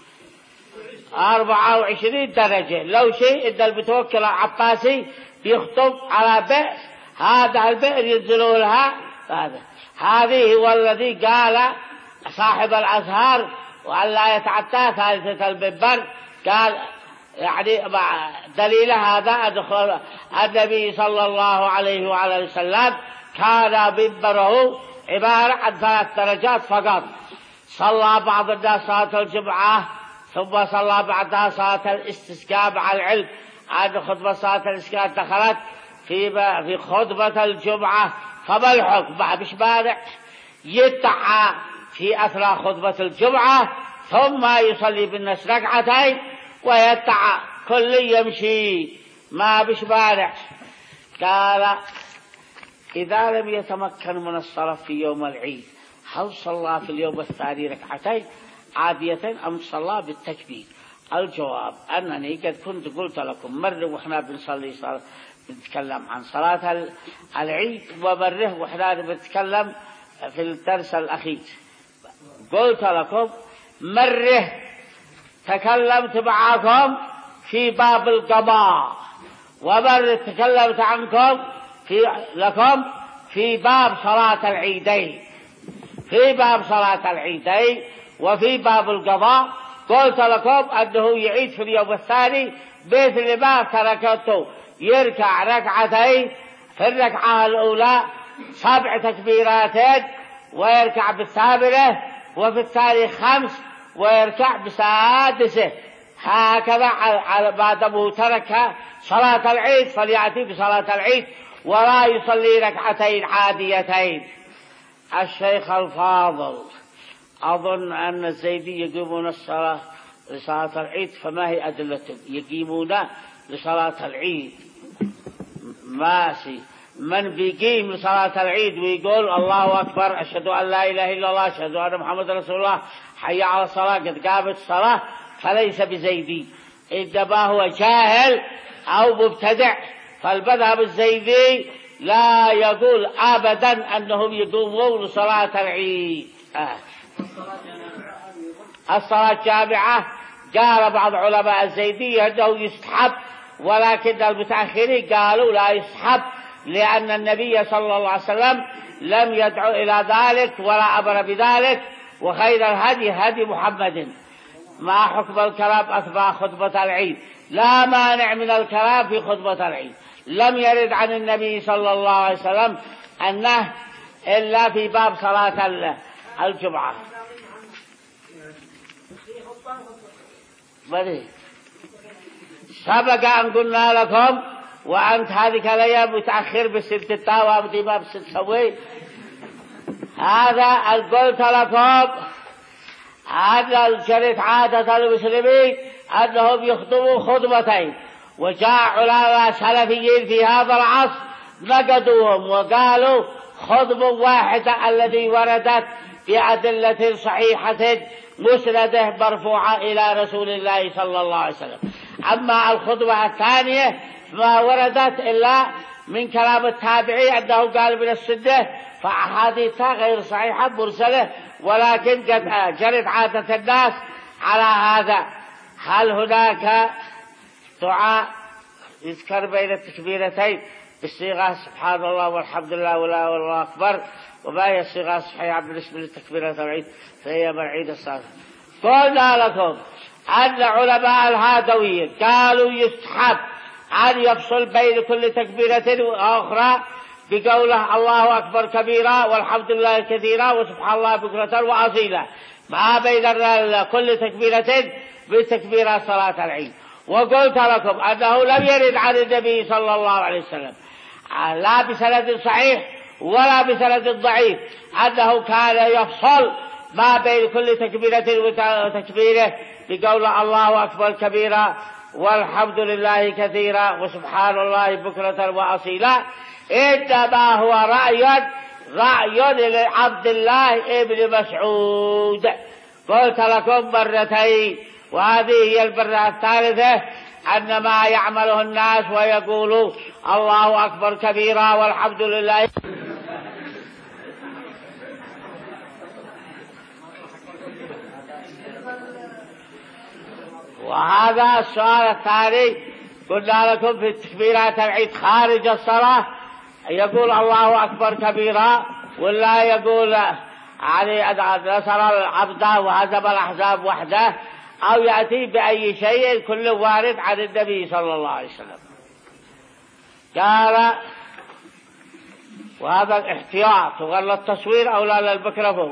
Speaker 1: أربعة وعشرين درجة. لو شيء إذا المتوكل العباسي يخطب على بئر هذا البئر ينزلوا لها هذا. هذه هو الذي قال صاحب الأزهار وأن لا يتعدى ثالثة المنبر، قال يعني دليل هذا أدخل النبي صلى الله عليه وعلى وسلم كان منبره عبارة عن ثلاث درجات فقط. صلى بعض الناس صلاة الجمعة ثم صلى بعدها صلاة الاستسقاء مع العلم أن خطبة صلاة الاستسقاء دخلت في في خطبة الجمعة، فما الحكم؟ مش مانع يدعى في أثناء خطبة الجمعة ثم يصلي بالناس ركعتين ويدعى كل يمشي ما بش مانع. قال إذا لم يتمكن من الصلاة في يوم العيد هل صلى في اليوم الثاني ركعتين عادية أم صلى بالتكبير؟ الجواب أنني قد كنت قلت لكم مرة وإحنا بنصلي صلاة بنتكلم عن صلاة العيد وبره، وإحنا بنتكلم في الدرس الأخير. قلت لكم مرة تكلمت معكم في باب القضاء، ومرة تكلمت عنكم في لكم في باب صلاة العيدين، في باب صلاة العيدين وفي باب القضاء. قلت لكم أنه يعيد في اليوم الثاني مثل ما تركته، يركع ركعتين، في الركعة الأولى سبع تكبيرات ويركع بالثامنة، وفي الثاني خمس ويركع بسادسه. هكذا على بعد ترك صلاة العيد فليأتي بصلاة العيد ولا يصلي ركعتين عاديتين. الشيخ الفاضل أظن أن الزيدي يقيمون الصلاة لصلاة العيد، فما هي أدلتهم؟ يقيمون لصلاة العيد ماشي. من بيقيم لصلاة العيد ويقول الله أكبر أشهد أن لا إله إلا الله أشهد أن محمد رسول الله حي على الصلاة قد قامت الصلاة فليس بزيدي، إنما هو جاهل أو مبتدع. فالمذهب الزيدي لا يقول أبدا أنهم يقومون لصلاة العيد. آه. الصلاة جامعة قال بعض علماء الزيدية أنه يستحب، ولكن المتأخرين قالوا لا يستحب، لأن النبي صلى الله عليه وسلم لم يدعو إلى ذلك ولا أمر بذلك، وخير الهدي هدي محمد. ما حكم الكلام أثناء خطبة العيد؟ لا مانع من الكلام في خطبة العيد، لم يرد عن النبي صلى الله عليه وسلم أنه إلا في باب صلاة الجمعة. بدي سبق أن قلنا لكم وأنت هذه الأيام متأخر بالست التاوى بدي ما بست سوي هذا. قلت لكم هذا الجريت عادة المسلمين أنهم يخطبوا خطبتين، وجاء علماء سلفيين في هذا العصر نقدوهم وقالوا خطبة واحدة الذي وردت بأدلة صحيحة مسندة مرفوعة إلى رسول الله صلى الله عليه وسلم. أما الخطبة الثانية ما وردت إلا من كلام التابعي أنه قال من السنة، فأحاديثها غير صحيحة مرسلة، ولكن قد جرت عادة الناس على هذا. هل هناك دعاء يذكر بين التكبيرتين بالصيغة سبحان الله والحمد لله ولا والله أكبر، وما هي الصيغة الصحيحة بالنسبة للتكبيرة العيد فهي من عيد الصلاة؟ قلنا لكم أن علماء الهادويين قالوا يستحب أن يفصل بين كل تكبيرة وأخرى بقوله الله أكبر كبيرا والحمد لله كثيرا وسبحان الله بكرة وأصيلا، ما بين كل تكبيرة بتكبيرة صلاة العيد. وقلت لكم أنه لم يرد عن النبي صلى الله عليه وسلم لا بسند صحيح ولا بسند ضعيف أنه كان يفصل ما بين كل تكبيرة وتكبيره بقول الله أكبر كبيرا والحمد لله كثيرا وسبحان الله بكرة وأصيلا، إنما هو رأي رأي لعبد الله ابن مسعود. قلت لكم مرتين، وهذه هي المرة الثالثة أن ما يعمله الناس ويقولوا الله أكبر كبيرا والحمد لله. وهذا السؤال الثاني قلنا لكم في التكبيرات العيد خارج الصلاة يقول الله أكبر كبيرا، ولا يقول يعني نصر العبد وهزم الأحزاب وحده، أو يأتي بأي شيء كل وارد عن النبي صلى الله عليه وسلم. قال وهذا الاحتياط وغل التصوير أو لا للميكروفون.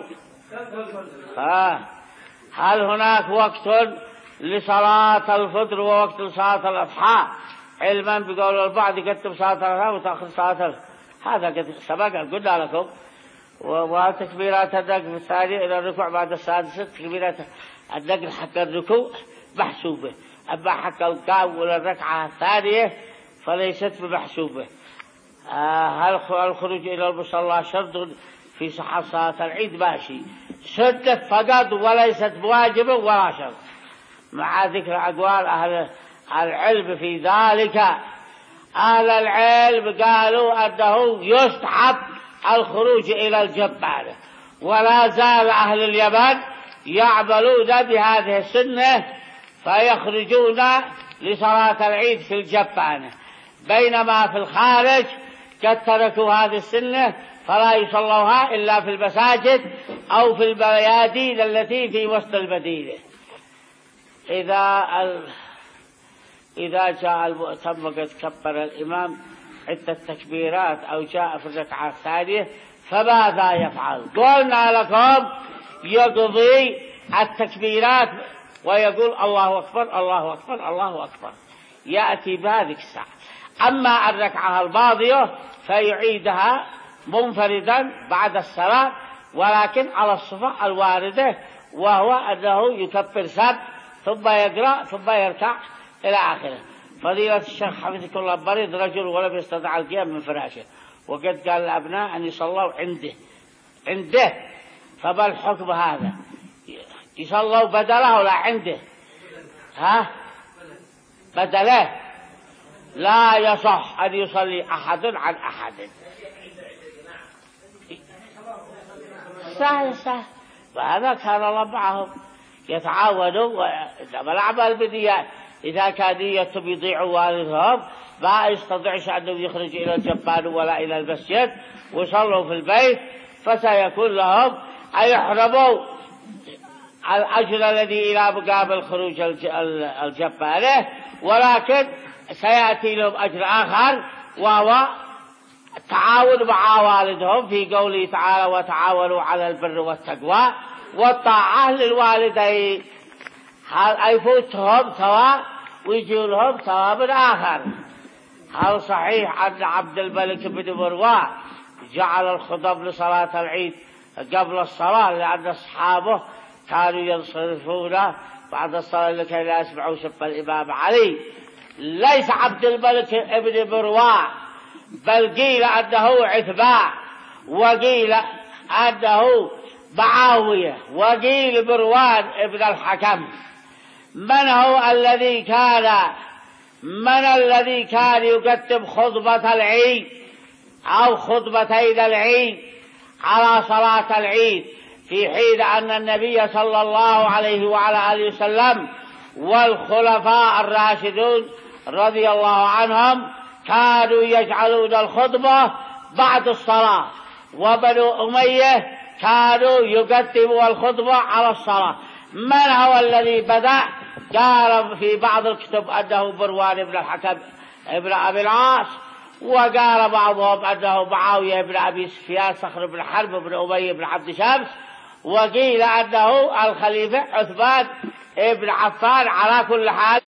Speaker 1: هل هناك وقت لصلاة الفطر ووقت صلاة الأضحى؟ علما بقول البعض يكتب صلاة الأضحى وتأخذ صلاة هذا قد سبق قلنا لكم. وتكبيرات النقل في الثاني إلى الركوع بعد السادسة تكبيرات النقل حق الركوع محسوبة، أما حق القام والركعة الثانية فليست بمحسوبة. آه هل الخروج إلى المصلى شرط في صحة صلاة العيد؟ ماشي، سنة فقط وليست بواجب ولا شرط، مع ذكر أقوال أهل العلم في ذلك. أهل العلم قالوا أنه يستحب الخروج إلى الجبانة، ولا زال أهل اليمن يعملون بهذه السنة فيخرجون لصلاة العيد في الجبانة، بينما في الخارج قد تركوا هذه السنة فلا يصلوها إلا في المساجد أو في الميادين التي في وسط المدينة. إذا ال... إذا جاء المؤتم وقد كبر الإمام عدة تكبيرات أو جاء في الركعة الثانية فماذا يفعل؟ قلنا لكم يقضي التكبيرات ويقول الله أكبر الله أكبر الله أكبر، يأتي بهذه الساعة. أما الركعة الماضية فيعيدها منفردا بعد الصلاة، ولكن على الصفة الواردة، وهو أنه يكبر سبع ثم يقرأ ثم يركع إلى آخره. فضيلة الشيخ حفظك الله مريض رجل ولم يستطع القيام من فراشه، وقد قال الأبناء أن يصلوا عنده عنده فما الحكم هذا؟ يصلوا بدله ولا عنده؟ ها؟ بدله لا يصح أن يصلي أحد عن أحد. سهل سهل، وهذا كان الله معهم يتعاونوا، وإنما الأعمال بالنيات. إذا كان نيتهم يضيعوا والدهم ما يستطيعش أنهم يخرج إلى الجبان ولا إلى المسجد وصلوا في البيت، فسيكون لهم أن يحرموا الأجر الذي إلى مقابل خروج الجبانة، ولكن سيأتي لهم أجر آخر وهو التعاون مع والدهم في قوله تعالى وتعاونوا على البر والتقوى والطاعة للوالدين. هل يفوتهم ثواب ويجوا لهم ثواب آخر؟ هل صحيح أن عبد الملك بن مروان جعل الخطب لصلاة العيد قبل الصلاة لأن أصحابه كانوا ينصرفون بعد الصلاة لكي لا يسمعوا سب الإمام علي؟ ليس عبد الملك بن مروان، بل قيل أنه عتباء، وقيل أنه معاوية، وقيل مروان ابن الحكم. من هو الذي كان من الذي كان يقدم خطبة العيد أو خطبتين العيد على صلاة العيد، في حين أن النبي صلى الله عليه وعلى آله وسلم والخلفاء الراشدون رضي الله عنهم كانوا يجعلون الخطبة بعد الصلاة، وبنو أمية كانوا يقدموا الخطبة على الصلاة. من هو الذي بدأ؟ قال في بعض الكتب أنه مروان بن الحكم ابن أبي العاص، وقال بعضهم أنه معاوية بن أبي سفيان صخر بن حرب بن أمية بن عبد شمس، وقيل أنه الخليفة عثمان بن عفان. على كل حال